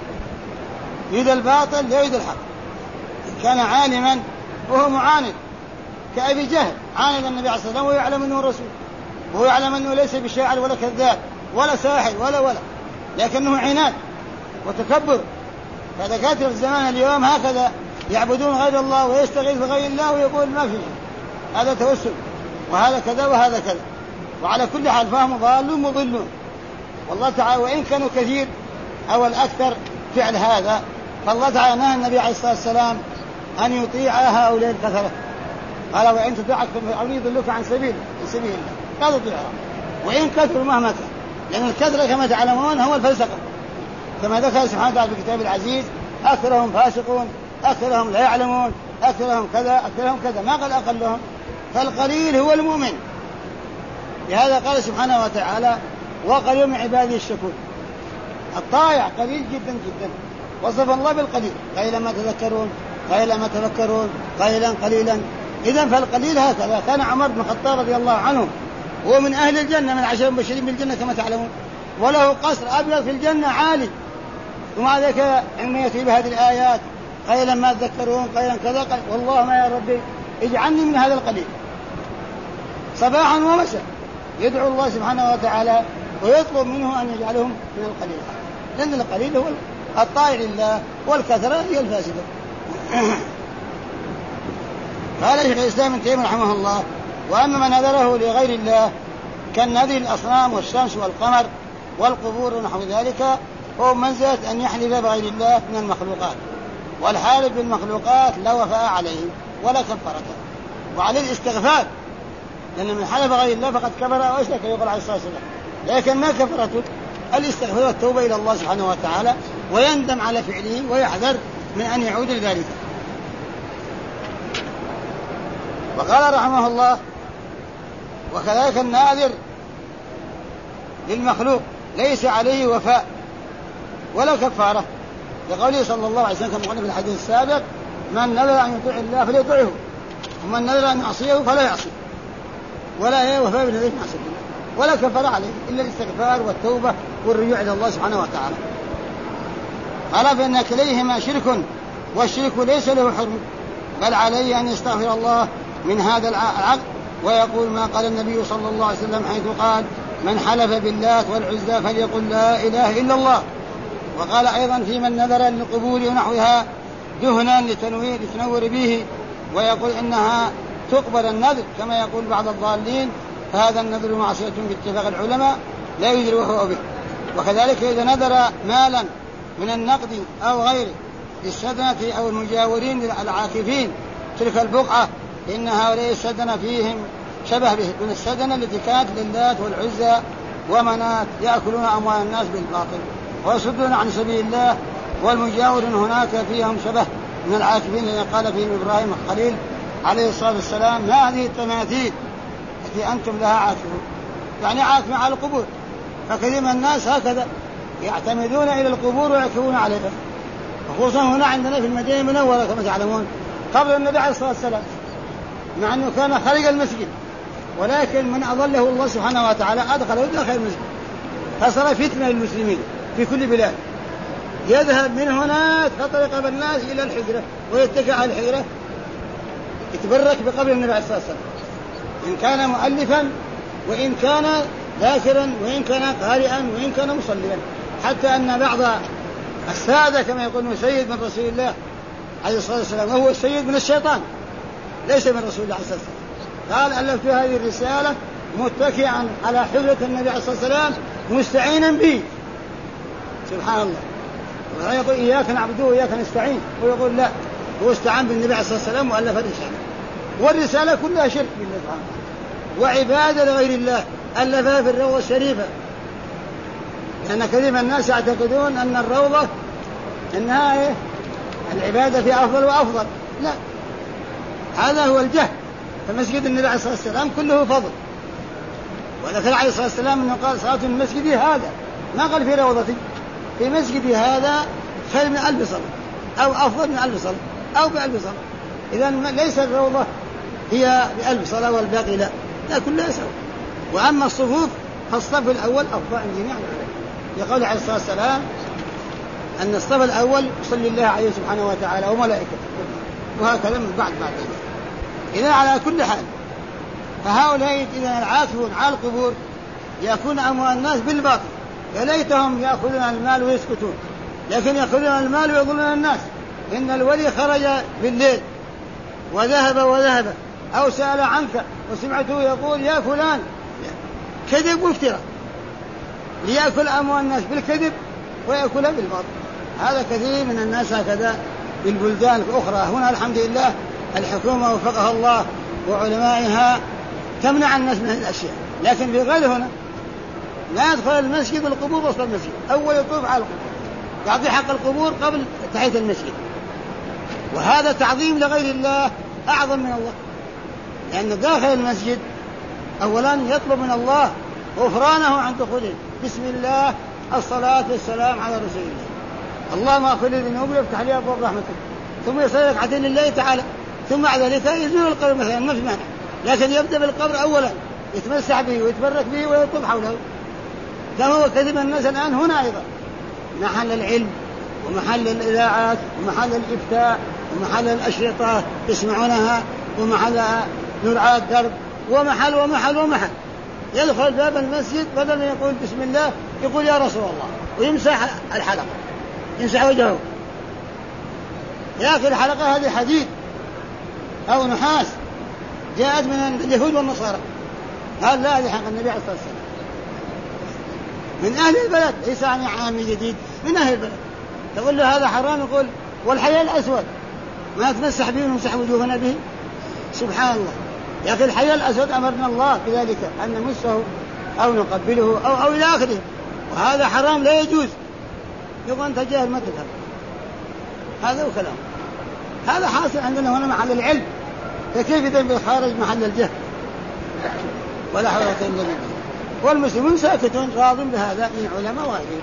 يريد الباطل لا يريد الحق. كان عالما وهو معاند كأبي جهل، عاند النبي عليه الصلاة والسلام ويعلم أنه رسول، وهو يعلم أنه ليس بشاعر ولا كذاب ولا ساحر ولا لكنه عناد وتكبر. فدكاترة الزمان اليوم هكذا يعبدون غير الله ويستغيث بغير الله ويقول ما في، هذا توسل وهذا كذا وهذا كذا. وعلى كل حال فهم ضالون مضلون. والله تعالى وإن كانوا كثير أو الأكثر فعل هذا، فالله تعالى نهى النبي عليه الصلاة والسلام أن يطيع هؤلاء الكثرة. قال: وإن تطيعك أو يضلوك عن سبيل الله لا تطيعها وإن كثروا مهما كان، لأن الكثرة كما تعلمون هو الفسقة، كما ذكر سبحانه وتعالى في الكتاب العزيز: أكثرهم فاسقون، أكثرهم لا يعلمون، أكثرهم كذا، أكثرهم كذا، ما قال أقلهم. فالقليل هو المؤمن. لهذا قال سبحانه وتعالى: وقليل من عبادي الشكور. الطائع قليل جدا جدا، وصف الله بالقليل: قليلا ما تذكرون، قليلا ما تفكرون، قليلا. إذن فالقليل هكذا. كان عمر بن الخطاب رضي الله عنه هو من أهل الجنة، من 10 مبشرين بالجنة كما تعلمون، وله قصر أبيض في الجنة عالي، ومع ذلك عندما يأتي بهذه الآيات: قليلا ما تذكرون، قليلا كذا، والله ما يا ربي اجعلني من هذا القليل. صباحا ومساء يدعو الله سبحانه وتعالى ويطلب منه أن يجعلهم من القليل، لأن القليل هو الطائع لله والكثرة هي الفاسدة. قال شيخ الإسلام ابن تيمية رحمه الله: وأما من نذره لغير الله كالنذر الأصنام والشمس والقمر والقبور ونحو ذلك، هو منزلة أن يحلف بغير الله من المخلوقات، والحالف بالمخلوقات لا وفاء عليه ولا كفارته، وعليه الاستغفار، لأن من حلف بغير الله فقد كفر أو أشرك يقول عليه الصلاة والسلام. لكن ما كفرته الاستغفار والتوبة إلى الله سبحانه وتعالى، ويندم على فعله ويحذر من أن يعود لذلك. وقال رحمه الله: وكذلك الناذر للمخلوق ليس عليه وفاء ولا كفارة، لقوله صلى الله عليه وسلم كما قلنا في الحديث السابق: من نذر أن يطيع الله فليطيعه، ومن نذر أن يعصيه فلا يعصيه، ولا وفاء بنذر معصية الله ولا كفارة عليه إلا الاستغفار والتوبة والرجوع إلى الله سبحانه وتعالى. قال: فإن كليهما شرك، والشرك ليس له حرم، بل عليه أن يستغفر الله من هذا العقد، ويقول ما قال النبي صلى الله عليه وسلم حيث قال: من حلف باللات والعزى فليقل لا إله إلا الله. وقال أيضا: في من نذر للقبور ونحوها دهنا لتنور به، ويقول إنها تقبل النذر، كما يقول بعض الضالين: فهذا النذر معصية باتفاق العلماء لا يجري وهو به. وكذلك إذا نذر مالا من النقد أو غيره للسدنة أو المجاورين العاكفين تلك البقعة، إن هؤلاء السدنة فيهم شبه به من السدنة التي كانت للات والعزى ومنات يأكلون أموال الناس بالباطل ويصدون عن سبيل الله، والمجاورين هناك فيهم شبه من العاكفين الذين قال فيهم إبراهيم الخليل عليه الصلاة والسلام: ما هذه التماثيل التي أنتم لها عاكفون، يعني عاكفون على القبور. فكثير من الناس هكذا يعتمدون إلى القبور ويعكفون عليها، خصوصا هنا عندنا في المدينة المنورة كما تعلمون قبل النبي عليه الصلاة والسلام، مع أنه كان خارج المسجد، ولكن من أضله الله سبحانه وتعالى أدخله داخل المسجد، فصار فتنة للمسلمين في كل بلاد. يذهب من هناك خط رقاب الناس إلى الحجرة ويتكئ على الحجرة يتبرك بقبر النبي عليه الصلاة والسلام، إن كان مؤلفا وإن كان ذاكرا وإن كان قارئا وإن كان مصليا. حتى أن بعض السادة كما يقولون سيد من رسول الله عليه الصلاة والسلام وهو السيد من الشيطان ليس من رسول الله عليه الصلاة والسلام، قال ألفت هذه الرسالة متكئا على حجرة النبي عليه الصلاة والسلام مستعينا به. سبحان الله. ويقول إياك نعبد وإياك نستعين، ويقول لا، هو استعان بالنبي عليه الصلاة والسلام وألف الرسالة، والرسالة كلها شرك بالله سبحانه وعبادة لغير الله ألفها في الروضة الشريفة. لأن كثير من الناس يعتقدون أن الروضة إنها العبادة في أفضل وأفضل، لا، هذا هو الجهل. فمسجد النبي عليه الصلاة والسلام كله فضل، وذكر عليه الصلاة والسلام أنه قال صلاة من مسجدي هذا، ما قال في روضتي، في مسجدي هذا خير من 1000 صلاة أو أفضل من 1000 صلاة أو ب1000 صلاة. إذن ليس الروضة هي ب1000 صلاة والباقي لا كلها سوا. وأما الصفوف فالصف الأول أفضل عن جميع العلماء، يقول عليه الصلاة والسلام أن الصف الأول يصلي الله عليه سبحانه وتعالى وملائكته، وهكذا من بعد إذا على كل حال فهؤلاء إذا العاكفون على القبور يأكلون أموال الناس بالباطل، فليتهم يأخذون المال ويسكتون، لكن يأخذون المال ويضلون الناس. إن الولي خرج بالليل وذهب أو سأل عنك وسمعته يقول يا فلان، كذب وافتراء، ليأكل أموال الناس بالكذب ويأكلها بالباطل. هذا كثير من الناس هكذا بالبلدان الأخرى. هنا الحمد لله الحكومة وفقها الله وعلمائها تمنع الناس من هذه الأشياء، لكن في غير هنا لا يدخل المسجد والقبور وسط المسجد، أول يطوف على القبور، يعطي حق القبور قبل تحية المسجد، وهذا تعظيم لغير الله أعظم من الله. لأن داخل المسجد أولا يطلب من الله غفرانه عن دخوله، بسم الله الصلاة والسلام على رسول الله، اللهم اغفر لي ذنوبي وافتح لي أبواب رحمتك، ثم يصلي ركعتين لله تعالى، ثم بعد ذلك يزور القبر مثلا، ما في مانع، لكن يبدأ بالقبر أولا يتمسح به ويتبرك به ويطوف حوله. كما هو كثير من الناس الآن هنا أيضا محل العلم ومحل الإذاعات ومحل الإفتاء ومحل الأشرطة يسمعونها ومحل نرعى الدرب ومحل يدخل باب المسجد بدل من يقول بسم الله يقول يا رسول الله ويمسح الحلقة، يمسح وجهه. يا أخي الحلقة هذه حديد أو نحاس جاءت من اليهود والنصارى، قال لا، هذه حق النبي عليه الصلاة والسلام من أهل البلد، ليس عن عامي جديد، من أهل البلد. تقول له هذا حرام، يقول والحياء الأسود ما نتمسح به ونمسح وجوهنا به. سبحان الله. يا أخي الحياء الأسود أمرنا الله بذلك أن نمسه أو نقبله أو إلى آخره، وهذا حرام لا يجوز. يقول أنت جاهل ما تفهم، هذا هو كلام. هذا حاصل عندنا هنا محل العلم، فكيف إذا بالخارج محل الجهل؟ ولا حول ولا قوة إلا بالله. والمسلمون ساكتون راض بهذا من علماء وغيرهم.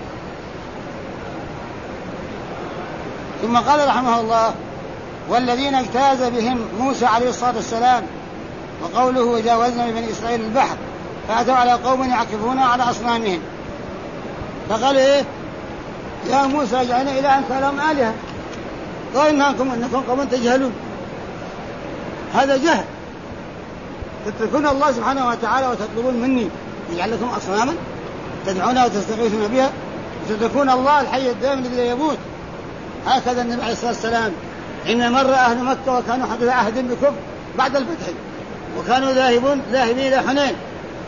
ثم قال رحمه الله والذين اجتاز بهم موسى عليه الصلاة والسلام، وقوله وجاوزنا ببني إسرائيل البحر فأتوا على قوم يعكفون على أصنامهم، فقال إيه يا موسى اجعلنا إلها كلام آلهة، قال إنكم قوم تجهلون. هذا جهل، تتركون الله سبحانه وتعالى وتطلبون مني يجعل لكم أصناما تدعونها وتستغيثون بها، وتتركون الله الحي الدائم الذي لا يموت. هكذا النبي عليه الصلاة والسلام حين مر أهل مكة وكانوا حدث عهد بكفر بعد الفتح، وكانوا ذاهبين إلى حنين،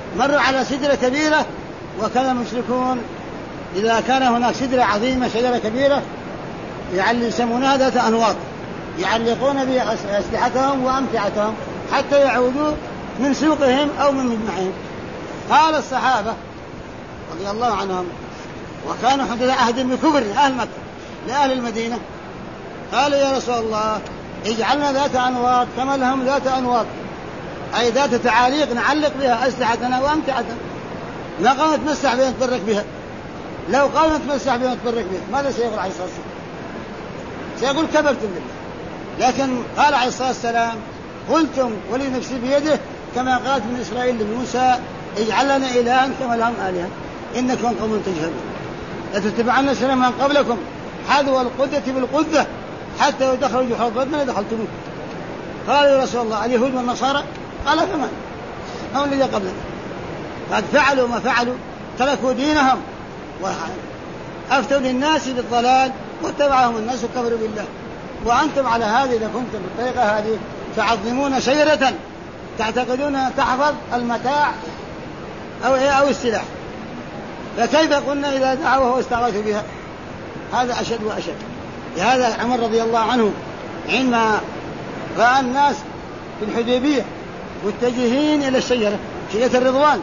مروا على سدرة كبيرة، وكان المشركون إذا كان هناك سدرة عظيمة شجرة كبيرة يسمونها ذات أنواط، يعلقون بها أسلحتهم وأمتعتهم حتى يعودوا من سوقهم أو من مجمعهم. قال الصحابة رضي الله عنهم وكانوا حدث عهد بكفر أهل مكة لأهل المدينة، قالوا يا رسول الله اجعلنا ذات أنواط كما لهم ذات أنواط، أي ذات تعاليق نعلق بها أسلحتنا وأمتعتنا، ما قاموا نتمسح بها نتبرك بها. لو قاموا نتمسح بها نتبرك بها ماذا سيقول عليه الصلاة والسلام؟ سيقول كبرتم بالله. لكن قال عليه الصلاة والسلام قلتم ولي نفسي بيده كما قالت من إسرائيل لموسى اجعل لنا إلها كما لهم آلهة إنكم قوم تجهلون لتتبعن سنن من قبلكم حذو القدة بالقدة حتى يدخلوا جحر ضدنا دخلتموه. قالوا يا رسول الله اليهود والنصارى؟ قال فمن هم الذين قبلنا قد فعلوا ما فعلوا، تركوا دينهم وأفتوا للناس بالضلال واتبعهم الناس وكفروا بالله، وأنتم على هذه إذا كنتم بالطريقة هذه تعظمون شجرة تعتقدون تحفظ المتاع أو السلاح، فكيف قلنا إذا دعوه واستغاثوا بها؟ هذا أشد وأشد. لهذا عمر رضي الله عنه عندما رأى الناس في الحديبية متجهين إلى الشجرة شجرة الرضوان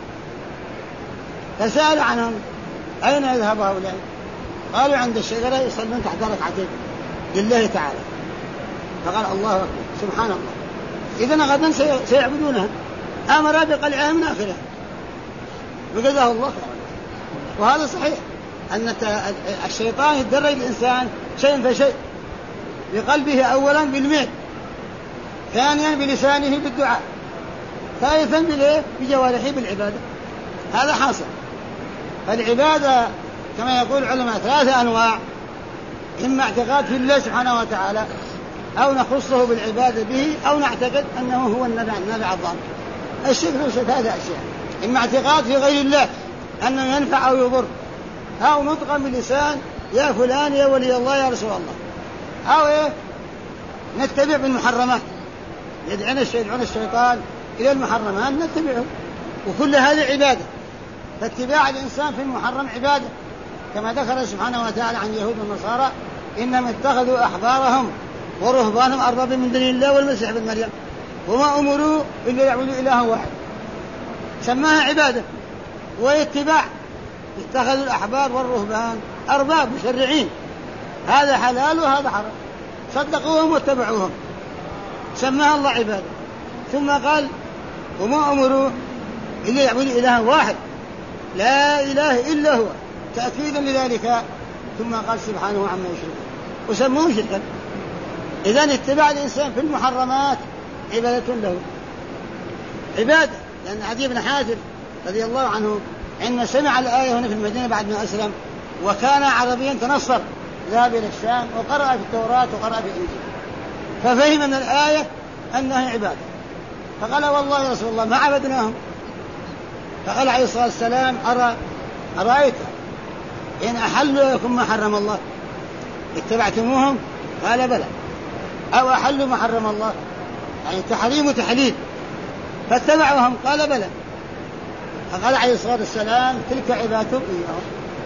فسأل عنهم أين يذهب هؤلاء؟ قالوا عند الشجرة يصلون تحت ركعتين لله تعالى. فقال الله أكبر سبحان الله، إذن غدا سيعبدونها، أمر بقلعها من آخرها وجزاه الله خيرا. وهذا صحيح أن الشيطان يدرج الإنسان شيء فشيء، بقلبه أولا بالمعد، ثانيا بلسانه بالدعاء، ثالثا بجوارحه بالعبادة. هذا حاصل. فالعبادة كما يقول العلماء 3 أنواع، إما اعتقاد في الله سبحانه وتعالى أو نخصه بالعبادة به أو نعتقد أنه هو النافع الضار. الشرك له 3 أشياء، إما اعتقاد في غير الله أنه ينفع أو يضر، أو نطق باللسان يا فلان يا ولي الله يا رسول الله، أو نتبع بالمحرمات يدعون الشيطان إلى المحرمات نتبعه، وكل هذه عبادة. فاتباع الإنسان في المحرم عبادة، كما ذكر سبحانه وتعالى عن اليهود والنصارى إنما اتخذوا أحبارهم ورهبانهم أربابا من دون الله والمسيح ابن مريم وما أمروا إلا يعبدوا إلها واحد، سماها عبادة. واتباع اتخذوا الأحبار والرهبان أرباب مشرعين، هذا حلال وهذا حرام، صدقوهم واتبعوهم، سماها الله عبادة. ثم قال وما أمروا إلا يعبدوا إلها واحد لا إله إلا هو تأكيدا لذلك. ثم قال سبحانه عما يشركون وسموه شركا. إذن اتباع الإنسان في المحرمات عبادة له، عبادة. لأن عدي بن حاتم رضي الله عنه عندما سمع الآية هنا في المدينة بعد ما أسلم وكان عربيا تنصر ذهب إلى الشام وقرأ في التوراة وقرأ في الإنجيل، ففهم من الآية أنها عبادة، فقال والله يا رسول الله ما عبدناهم. فقال عليه الصلاة والسلام أرأيت إن أحلوا لكم ما حرم الله اتبعتموهم؟ قال بلى. أو أحلوا ما حرم الله يعني تحريم وتحليل فاتبعوهم؟ قال بلى. فقال عليه الصلاة والسلام تلك عبادتهم إياهم.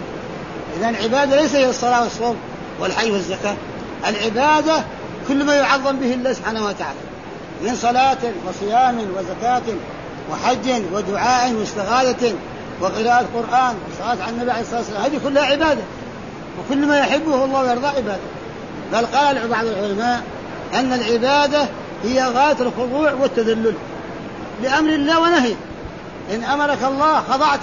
إذن العبادة ليس هي الصلاة والصوم والحج والزكاة، العبادة كل ما يعظم به الله سبحانه وتعالى من صلاة وصيام وزكاة وحج ودعاء واستغاثة وقراءة قرآن وصلاة على النبي عليه الصلاة والسلام، هذه كلها عبادة، وكل ما يحبه الله ويرضى عبادة. بل قال بعض العلماء أن العبادة هي غاية الخضوع والتذلل لأمر الله ونهيه. إن أمرك الله خضعت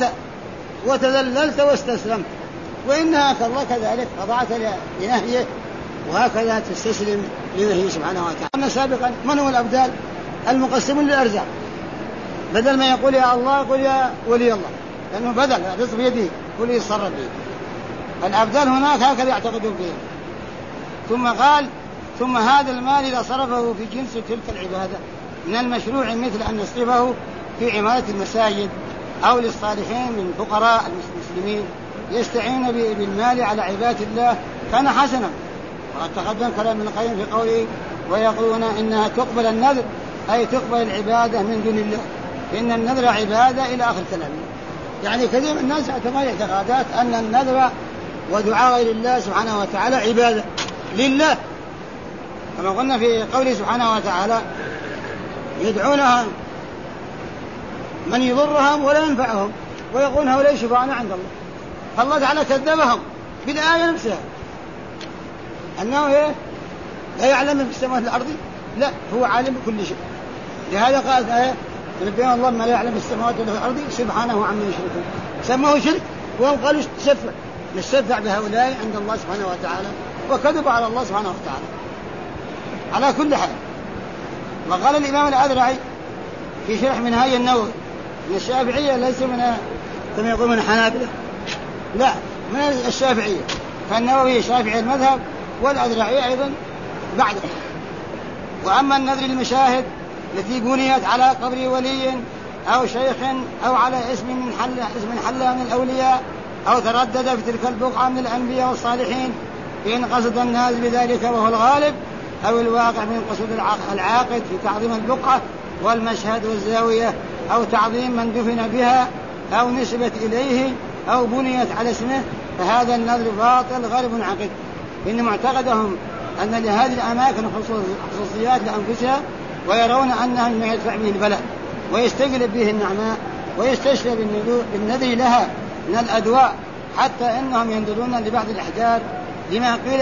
وتذللت واستسلمت، وإن نهاك الله كذلك خضعت لنهيه وهكذا تستسلم لنهيه سبحانه وتعالى. قلنا سابقا من هو الأبدال؟ المقسمون للأرزاق، بدل ما يقول يا الله يقول يا ولي الله، لأنه بدل الرزق بيده كل يتصرف به. الأبدال هناك هكذا يعتقدون فيه. ثم قال ثم هذا المال إذا صرفه في جنس تلك العبادة من المشروع مثل أن يصرفه في عمارة المساجد أو للصالحين من فقراء المسلمين يستعين بالمال على عبادة الله كان حسنا. وقد تقدم كلام ابن القيم في قوله ويقولون إنها تقبل النذر أي تقبل العبادة من دون الله إن النذر عبادة إلى آخر كلامه. يعني كثير من الناس اعتقاد اعتقادات أن النذر ودعاء غير الله سبحانه وتعالى عبادة لله، كما قلنا في قوله سبحانه وتعالى يدعونها من يضرهم ولا ينفعهم ويقولون هؤلاء شفعاؤنا عند الله. فالله تعالى كذبهم بالآية نفسها أنه لا يعلم في السماوات والأرض، لا هو عالم بكل شيء. لهذا قالت آية نبينا الله ما لا يعلم في السماوات ولا في الأرض سبحانه عما يشركون، سموه شرك وهم قالوا نشفع بهؤلاء عند الله سبحانه وتعالى، وكذبوا على الله سبحانه وتعالى. على كل حال، وقال الإمام الأذرعي في شرح منهاج النووي من الشافعية ليس من كما يقول من الحنابلة، لا من الشافعية، فالنووي شافعي المذهب والأذرعي أيضا بعده. وأما النذر المشاهد التي بنيت على قبر ولي أو شيخ أو على اسم حل من الأولياء أو تردد في تلك البقعة من الأنبياء والصالحين، إن قصد الناس بذلك وهو الغالب، أو الواقع من قصد العاقد في تعظيم البقعة والمشهد والزاوية، أو تعظيم من دفن بها أو نسبت إليه أو بنيت على اسمه، فهذا النذر باطل غير منعقد. إن معتقدهم أن لهذه الأماكن خصوصيات لأنفسها، ويرون أنها مما يدفع به البلاء ويستجلب به النعماء ويستشفى بالنذر لها من الأدواء، حتى إنهم ينذرون لبعض الأحجار لما قيل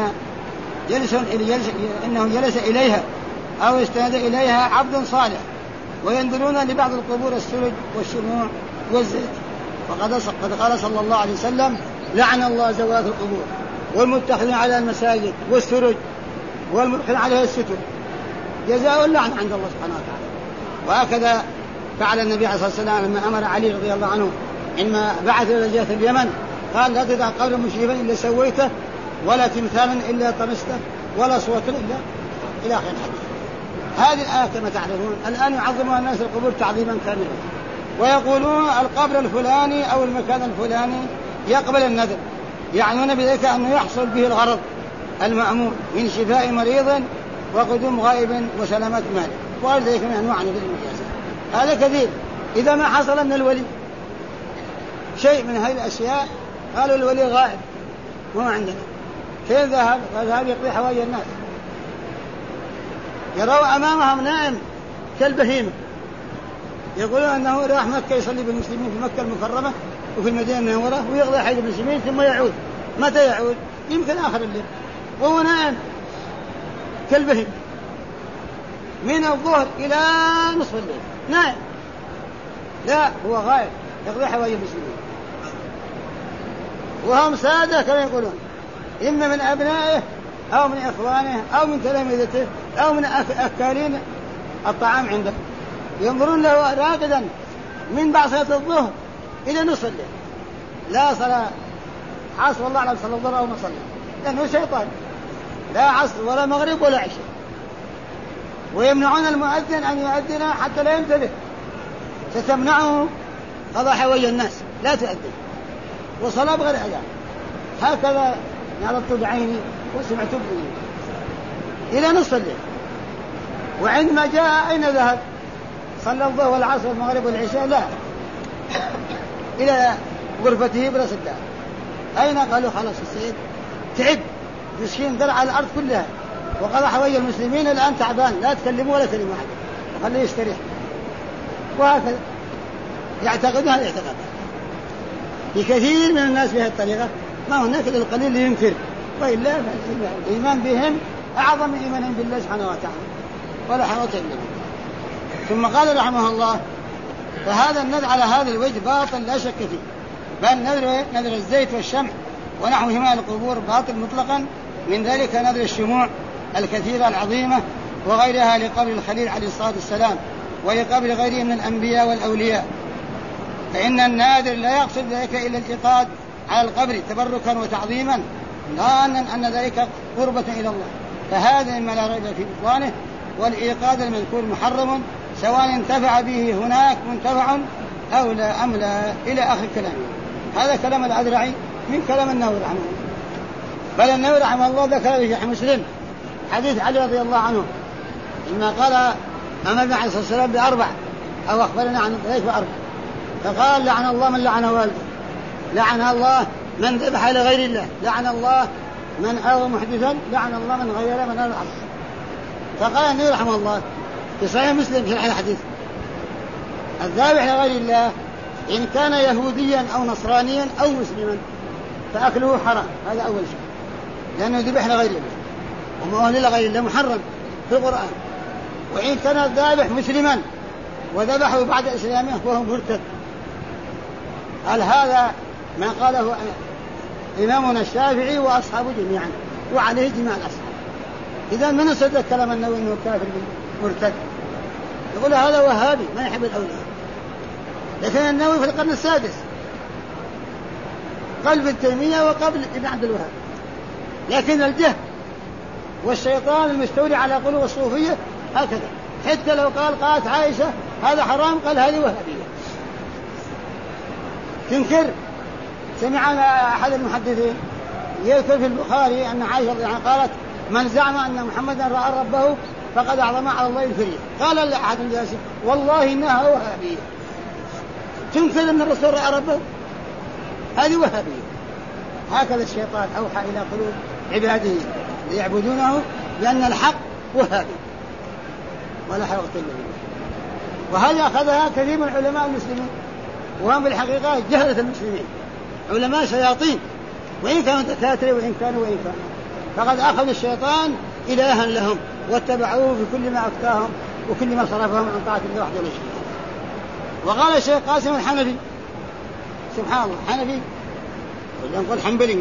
إنه جلس إليها أو استند إليها عبد صالح، وينذرون لبعض القبور السرج والشموع والزيت. وقد قال صلى الله عليه وسلم لعن الله زوات القبور والمتخذين على المساجد والسرج والملقين عليها الستر، جزاء اللعن عند الله سبحانه وتعالى. وهكذا فعل النبي عليه الصلاة والسلام لما أمر علي رضي الله عنه إنما بعث إلى جهة اليمن قال لا تدع قبرا مشرفا إلا سويته، ولا تمثالا إلا طمسته، ولا صوتا إلا إلى آخر الحديث. هذه الآية كما تعرفون الآن يعظمها الناس القبور تعظيما كاملا، ويقولون القبر الفلاني أو المكان الفلاني يقبل النذر، يعنون بذلك أنه يحصل به الغرض المأمور من شفاء مريض وقدوم غائب وسلامة مال، وغير ذلك من أنواع نذر المجازات. هذا كثير. إذا ما حصل من الولي شيء من هذه الأشياء قالوا الولي غائب وما عندنا، كيف ذهب؟ فذهب يقضي حوائج الناس، يروا أمامهم نائم كالبهيمة، يقولون أنه راح مكة يصلي بالمسلمين في مكة المكرمة وفي المدينة المنورة ويقضي حوائج المسلمين ثم يعود. متى يعود؟ يمكن آخر الليل، وهو نائم كالبهيمة من الظهر إلى نصف الليل نائم، لا هو غائب يقضي حوائج المسلمين. وهم سادة كما يقولون، إما من أبنائه أو من إخوانه أو من تلامذته أو من أكالين الطعام عنده، ينظرون له راقدا من بعد صلاة الظهر إلى نصف الليل، لا صلاة عصر والله على صلاة الظهر أو مصلى، لأنه شيطان، لا عصر ولا مغرب ولا عشاء. ويمنعون المؤذن أن يؤذن حتى لا ينتبه، ستمنعه قضاء حوائج الناس، لا تؤذن وصلاة بغير أذان. هكذا نظرت بعيني وسمعت بأذني إلى نصف الليل. وعندما جاء أين ذهب؟ صلى الظهر والعصر والمغرب والعشاء؟ لا، إلى غرفته برأس الدار. أين؟ قالوا خلاص السيد تعب مسكين درع على الأرض كلها وقضى حوائج المسلمين، الآن تعبان، لا تكلموا ولا كلمة أحد وخليه يستريح. وهكذا يعتقدون هذا الاعتقاد. لكثير من الناس بهذه الطريقة، ما هناك إلا القليل اللي ينكر، وإلا الإيمان بهم أعظم من إيمانهم بالله سبحانه وتعالى، ولا حرج إلا بالله. ثم قال رحمه الله فهذا النذر على هذا الوجه باطل لا شك فيه، بل نذر الزيت والشمع ونحوهما القبور باطل مطلقا، من ذلك نذر الشموع الكثيرة العظيمة وغيرها لقبر الخليل عليه الصلاة والسلام ولقبر غيره من الأنبياء والأولياء، فإن الناذر لا يقصد ذلك إلا الإيقاد على القبر تبركا وتعظيما، ظانا أن ذلك قربة إلى الله، فهذا مما لا ريب في بطلانه. والإيقاد المذكور محرم سواء انتفع به هناك منتفع أو لا أم لا، إلى آخر كلامه. هذا كلام الأذرعي من كلام النووي رحمه الله. بل النووي رحمه الله ذكر في صحيح مسلم حديث علي رضي الله عنه لما قال أمر النبي عليه الصلاة والسلام بأربع أو أخبرنا عن الضيف بأربع، فقال لعن الله من لعن والده، لعن الله من ذبح لغير الله، لعن الله من أوى محدثا، لعن الله من غير من الأرض. فقال النبي رحمه الله في صحيح مسلم في الحديث: الذابح لغير الله إن كان يهوديا أو نصرانيا أو مسلما فأكله حرام. هذا أول شيء، لأنه ذبح لغير الله، وما أهل لغير الله محرم في القرآن. وإن كان الذابح مسلما وذبحه بعد إسلامه وهو مرتد. قال هذا ما قاله إمامنا الشافعي وأصحابه جميعا، وعليه جميع الأصحاب. إذا من يصدق كلام النووي أنه كافر مرتد؟ يقول هذا وهابي ما يحب الأولياء. لكن النووي في القرن السادس، قبل ابن تيمية وقبل ابن عبد الوهاب. لكن الجهل والشيطان المستولي على قلوب الصوفية هكذا، حتى لو قالت عائشة هذا حرام قال هذه وهابية. تنكر. سمعنا أحد المحدثين يذكر في البخاري أن عائشة رضي الله عنها قالت: من زعم أن محمدا رأى ربه فقد أعظم على الله الفرية. قال لأحد الجالسين: والله إنها وهابية. تنكر أن الرسول رأى ربه، هذه وهابية. هكذا الشيطان أوحى إلى قلوب عباده ليعبدونه، لأن الحق وهابي ولا حول ولا قوة إلا بالله. وهذا أخذها كثير من علماء المسلمين، وهم بالحقيقة جهلة المسلمين، علماء شياطين، وإن كانوا دكاترة وإن كانوا فقد أخذوا الشيطان إلها لهم واتبعوه في كل ما أفتاهم وكل ما صرفهم عن طاعة الله وحده لا شريك له. وقال الشيخ قاسم الحنفي، سبحان الله، حنفي ولا نقول حنبلي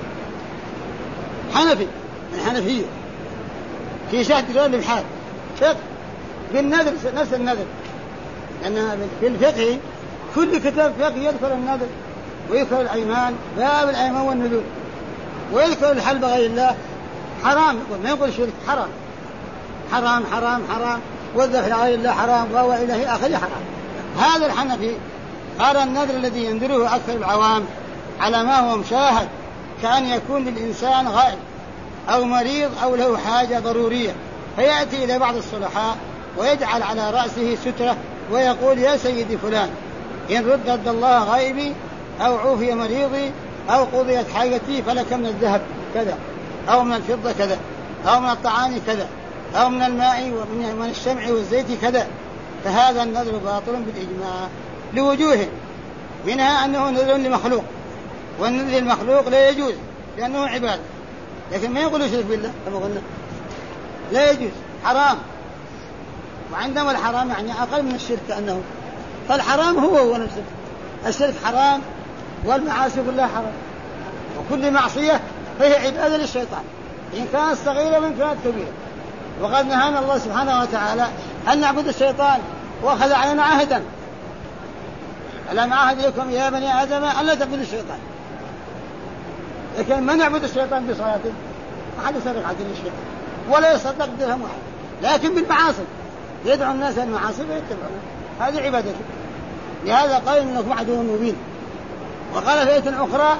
حنفي من حنفية، في شهد رجال الإبحاث فقه بالنذر، نفس النذر، لأن في الفقه كل كتاب فقه يذكر النذر ويذكر الأيمان، باب الأيمان والنذور، ويذكر الحلف بغير الله حرام، ما يقول شرك، حرام حرام حرام حرام، والذبح لغير الله حرام، وهو إلهي آخر حرام. هذا الحنفي قال النذر الذي ينذره أكثر العوام على ما هو مشاهد، كأن يكون للإنسان غائب أو مريض أو له حاجة ضرورية، فيأتي إلى بعض الصلحاء ويجعل على رأسه سترة ويقول: يا سيدي فلان، إن ردد الله غائبي أو عوفي مريضي أو قضيت حاجتي فلك من الذهب كذا، أو من الفضة كذا، أو من الطعام كذا، أو من الماء ومن الشمع والزيت كذا. فهذا النذر باطل بالإجماع لوجوه، منها أنه نذر لمخلوق، والنذر المخلوق لا يجوز لأنه عبادة، لكن ما يقول شرك بالله كما قلنا، لا يجوز، حرام. وعندما الحرام يعني أقل من الشرك كأنه، فالحرام هو نفسه، الشرك حرام والمعاصي كلها حرام، وكل معصية فهي عبادة للشيطان، إن كانت صغيرة وإن كانت كبيرة. وقد نهانا الله سبحانه وتعالى أن نعبد الشيطان، وأخذ علينا عهدا: ألم أعهد لكم يا بني آدم أن لا تعبدوا الشيطان. لكن من يعبد الشيطان بصلاته؟ ما حد يسرق عدل الشيطان ولا يصدق درهم واحد، لكن بالمعاصي يدعو الناس المعاصي ويتبعون، هذه عبادته. لهذا قال إنكم عدو مبين. وقال في آية أخرى: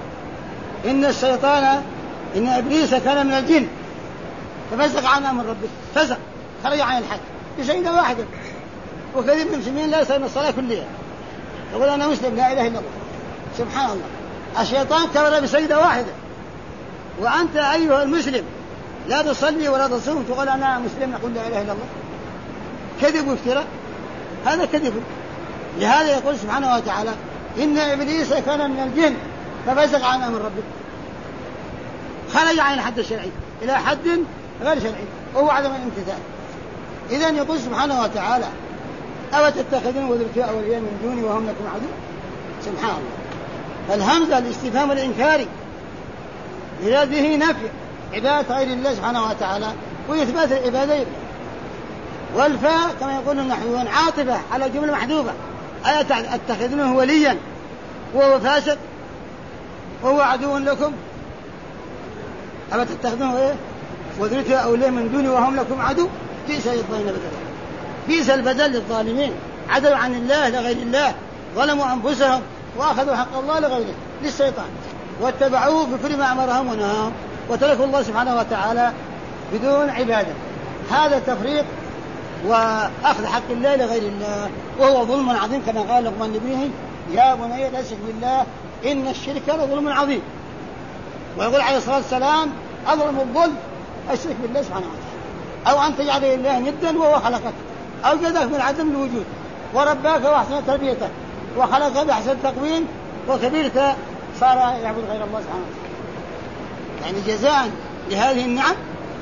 إن إبليس كان من الجن ففسق عن أمر ربه، فسق، خرج عن الحق بشيء واحد. وكثير من المسلمين لا يصلون الصلاة كلها، يقول أنا مسلم لا إله إلا الله، سبحان الله، الشيطان كبر بسجدة واحدة، وأنت أيها المسلم لا تصلي ولا تصوم تقول أنا مسلم نقول لا إله إلا الله. كذب وافتراء، هذا كذب. لهذا يقول سبحانه وتعالى: إن إبليس كان من الجن ففسق عن أمر ربه، خرج عن الحد الشرعي إلى حد غير شرعي وهو عدم الامتثال. إذن يقول سبحانه وتعالى: أو تتخذون وذريتي أولياء من دوني وهم لكم عدو. سبحان الله. فالهمزة الاستفهام الإنكاري هذه نفي عبادة غير الله سبحانه وتعالى وإثبات العبادة. والفاء كما يقول النحويون عاطفة على جملة محذوفة: أتخذونه وليا وهو فاسق وهو عدو لكم، أما تتخذونه وذريتي أولياء من دوني وهم لكم عدو، بئس للظالمين بدلا، بئس البدل للظالمين، عدلوا عن الله لغير الله، ظلموا أنفسهم وأخذوا حق الله لغيره للشيطان، واتبعوه في كل ما أمرهم ونهاهم، وتركوا الله سبحانه وتعالى بدون عبادة. هذا تفريق وأخذ حق الله لغير الله، وهو ظلم عظيم كما قال لقمان لابنه يا بني لا تشرك بالله إن الشرك لظلم عظيم. ويقول عليه الصلاة والسلام أظلم الظلم الشرك بالله سبحانه وتعالى، أو أن تجعل لله ندا وهو خلقك، أوجدك من عدم الوجود ورباك وأحسن تربيتك وخلقك بأحسن تقويم وكبرت صار يعبد غير الله سبحانه وتعالى. يعني جزاء لهذه النعم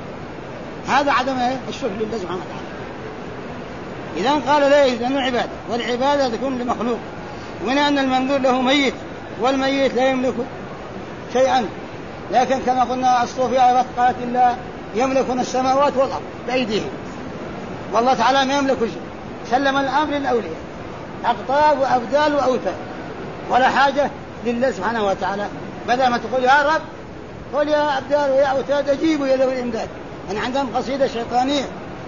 هذا عدم الشرك لله سبحانه وتعالى. إذن قال لا يجوز أن العبادة، والعبادة تكون لمخلوق، ومن أن المنذور له ميت، والميت لا يملك شيئا، لكن كما قلنا الصوفية قالت الله يملكون السماوات والأرض بأيديهم، والله تعالى ما يملك شيء، سلم الأمر للأولياء أقطاب وأبدال وأوتاد، ولا حاجة لله سبحانه وتعالى. بدل ما تقول يا رب قل يا أبدال ويا أوتاد أجيبوا يا ذوي الإمداد. أن عندهم قصيدة شيطانية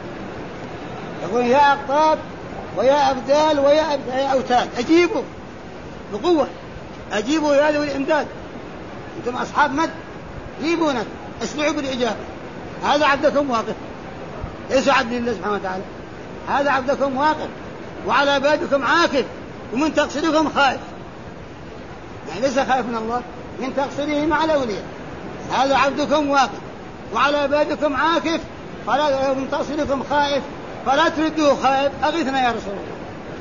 يقول يا أقطاب ويا أبدال ويا أوتاد أجيبوا بقوة، أجيبوا يا ذوي الإمداد، أنتم أصحاب مد جيبونا اسمعوا بالإجابة. هذا عبدكم واقف، ليس عبد لله سبحانه وتعالى، هذا عبدكم واقف وعلى بابكم عاكف ومن تقصيركم خائف، يعني ليس خائف من الله، من تقصيره مع الأولياء. هذا عبدكم واقف وعلى بابكم عاكف فلا من تقصيركم خائف فلا تردوه خائف أغثنا يا رسول الله.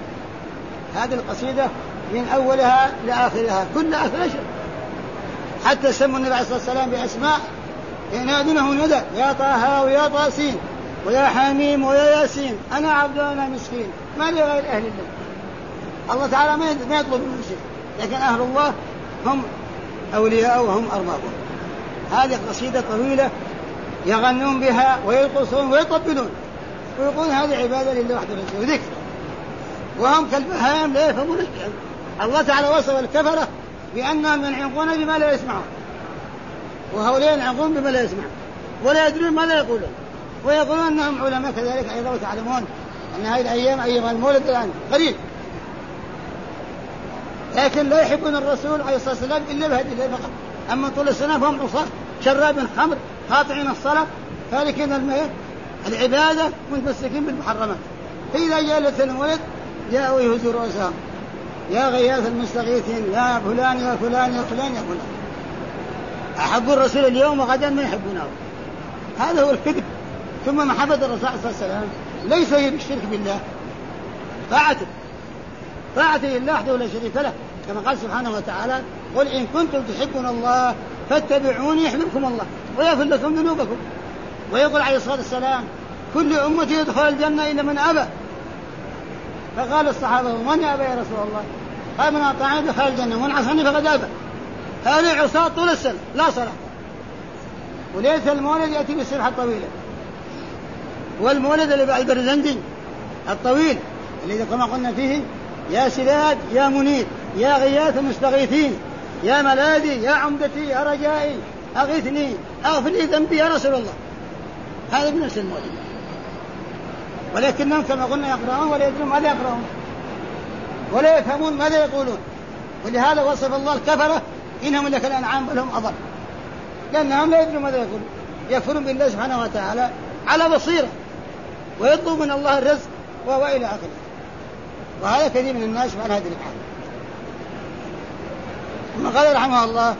هذه القصيدة من أولها لآخرها كل آخر شيء، حتى سموا النبي عليه الصلاة والسلام بأسماء ينادونه ندى يا طه ويا طاسين ويا حميم ويا ياسين أنا عبد أنا مسكين ما لي غير أهل الله. الله تعالى ما يطلب منه شيء، لكن أهل الله هم أولياء وهم أربابه. هذه قصيدة طويلة يغنون بها ويرقصون ويطبلون ويقولون هذه عبادة لله وحده وذكر، وهم كالبهائم لا يفهمون شيئا. الله تعالى وصف الكفرة بأنهم ينعقون بما لا يسمعون، وهؤلاء ينعقون بما لا يسمعون ولا يدرون ما لا يقولون، ويقولون أنهم علماء كذلك أيضا. وتعلمون أن هذه الأيام أيام المولد الآن قريب، لكن لا يحبون الرسول عليه الصلاة والسلام إلا بهدي الله فقط. أما طول السنة فهم عصاة شراب خمر قاطعين الصلاة تاركين العبادة متمسكين بالمحرمات. فإذا جاء ليلة المولد جاءوا يهزوا رؤوسهم يا غياث المستغيثين يا فلان يا فلان يا فلان يا فلان. أحبوا الرسول اليوم وغدا ما يحبونه، هذا هو الكذب. ثم محبة الرسول صلى الله عليه وسلم ليس هي بالشرك بالله، طاعته لله وحده لا شريك له، كما قال سبحانه وتعالى قل إن كنتم تحبون الله فاتبعوني يحببكم الله ويغفر لكم ذنوبكم. ويقول عليه الصلاة والسلام كل أمتي يدخل الجنة إلا من أبى. فقال الصحابة من أبى يا رسول الله؟ قال من أطاعني دخل الجنة ومن عصاني فقد أبى. هذه عصاة طول السنة لا صلاة، وليلة المولد يأتي بالسبحة الطويلة، والمولد اللي بعد البرزنجي الطويل الذي كما قلنا فيه يا سلاد يا منير يا غياث المستغيثين يا ملاذي يا عمدتي يا رجائي أغثني أغفر لي ذنبي يا رسول الله. هذا من نفس المولد، ولكنهم كما قلنا يقرؤون ولا يدرون ماذا يقرؤون ولا يفهمون ماذا يقولون. ولهذا وصف الله الكفرة إنهم لك الأنعام بل هم أضل، لأنهم لا يدرون ماذا يقولون، يكفرون بالله سبحانه وتعالى على بصيرة ويطلب من الله الرزق وإلى آخره. وهذا كثير من الناس على هذه الحال. ثم قال رحمه الله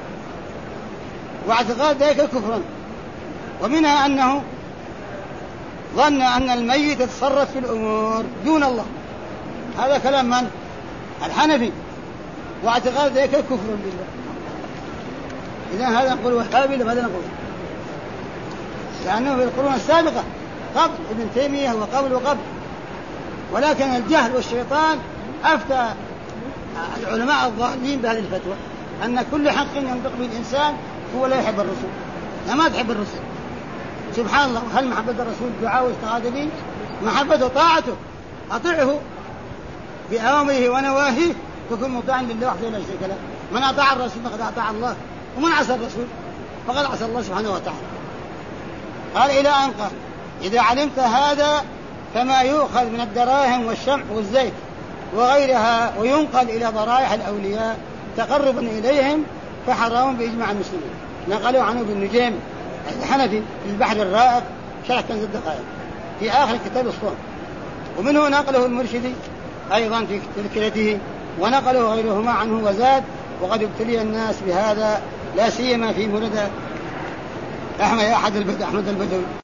واعتقاد ذلك كفرا، ومنها أنه ظن أن الميت يتصرف في الأمور دون الله. هذا كلام من؟ الحنفي. واعتقاد ذلك كفر بالله. إذن هذا نقول وهابي لماذا نقول؟ لأنه في القرون السابقة قبل ابن تيمية وقبل وقبل، ولكن الجهل والشيطان أفتى العلماء الضالين بهذه الفتوى أن كل حق ينطق به الإنسان هو لا يحب الرسول، ما تحب الرسول. سبحان الله، هل محبة الرسول دعاء واستغاثة به؟ محبته طاعته، أطيعه بأوامره ونواهيه تكون مطاعا لله وحده لا شريك له. من أطاع الرسول فقد أطاع الله، ومن عصى الرسول فقد عصى الله سبحانه وتعالى. قال إلى أن قال إذا علمت هذا فما يؤخذ من الدراهم والشمع والزيت وغيرها وينقل إلى ضرائح الأولياء تقربا إليهم فحرام بإجماع المسلمين. نقلوا عنه بالنجيم الحنفي في البحر الرائق شرح كنز الدقائق. في آخر كتاب الصوم. ومنه نقله المرشدي أيضا في تذكرته، ونقله غيرهما عنه وزاد: وقد ابتلي الناس بهذا لا سيما في مولد أحمد البدوي.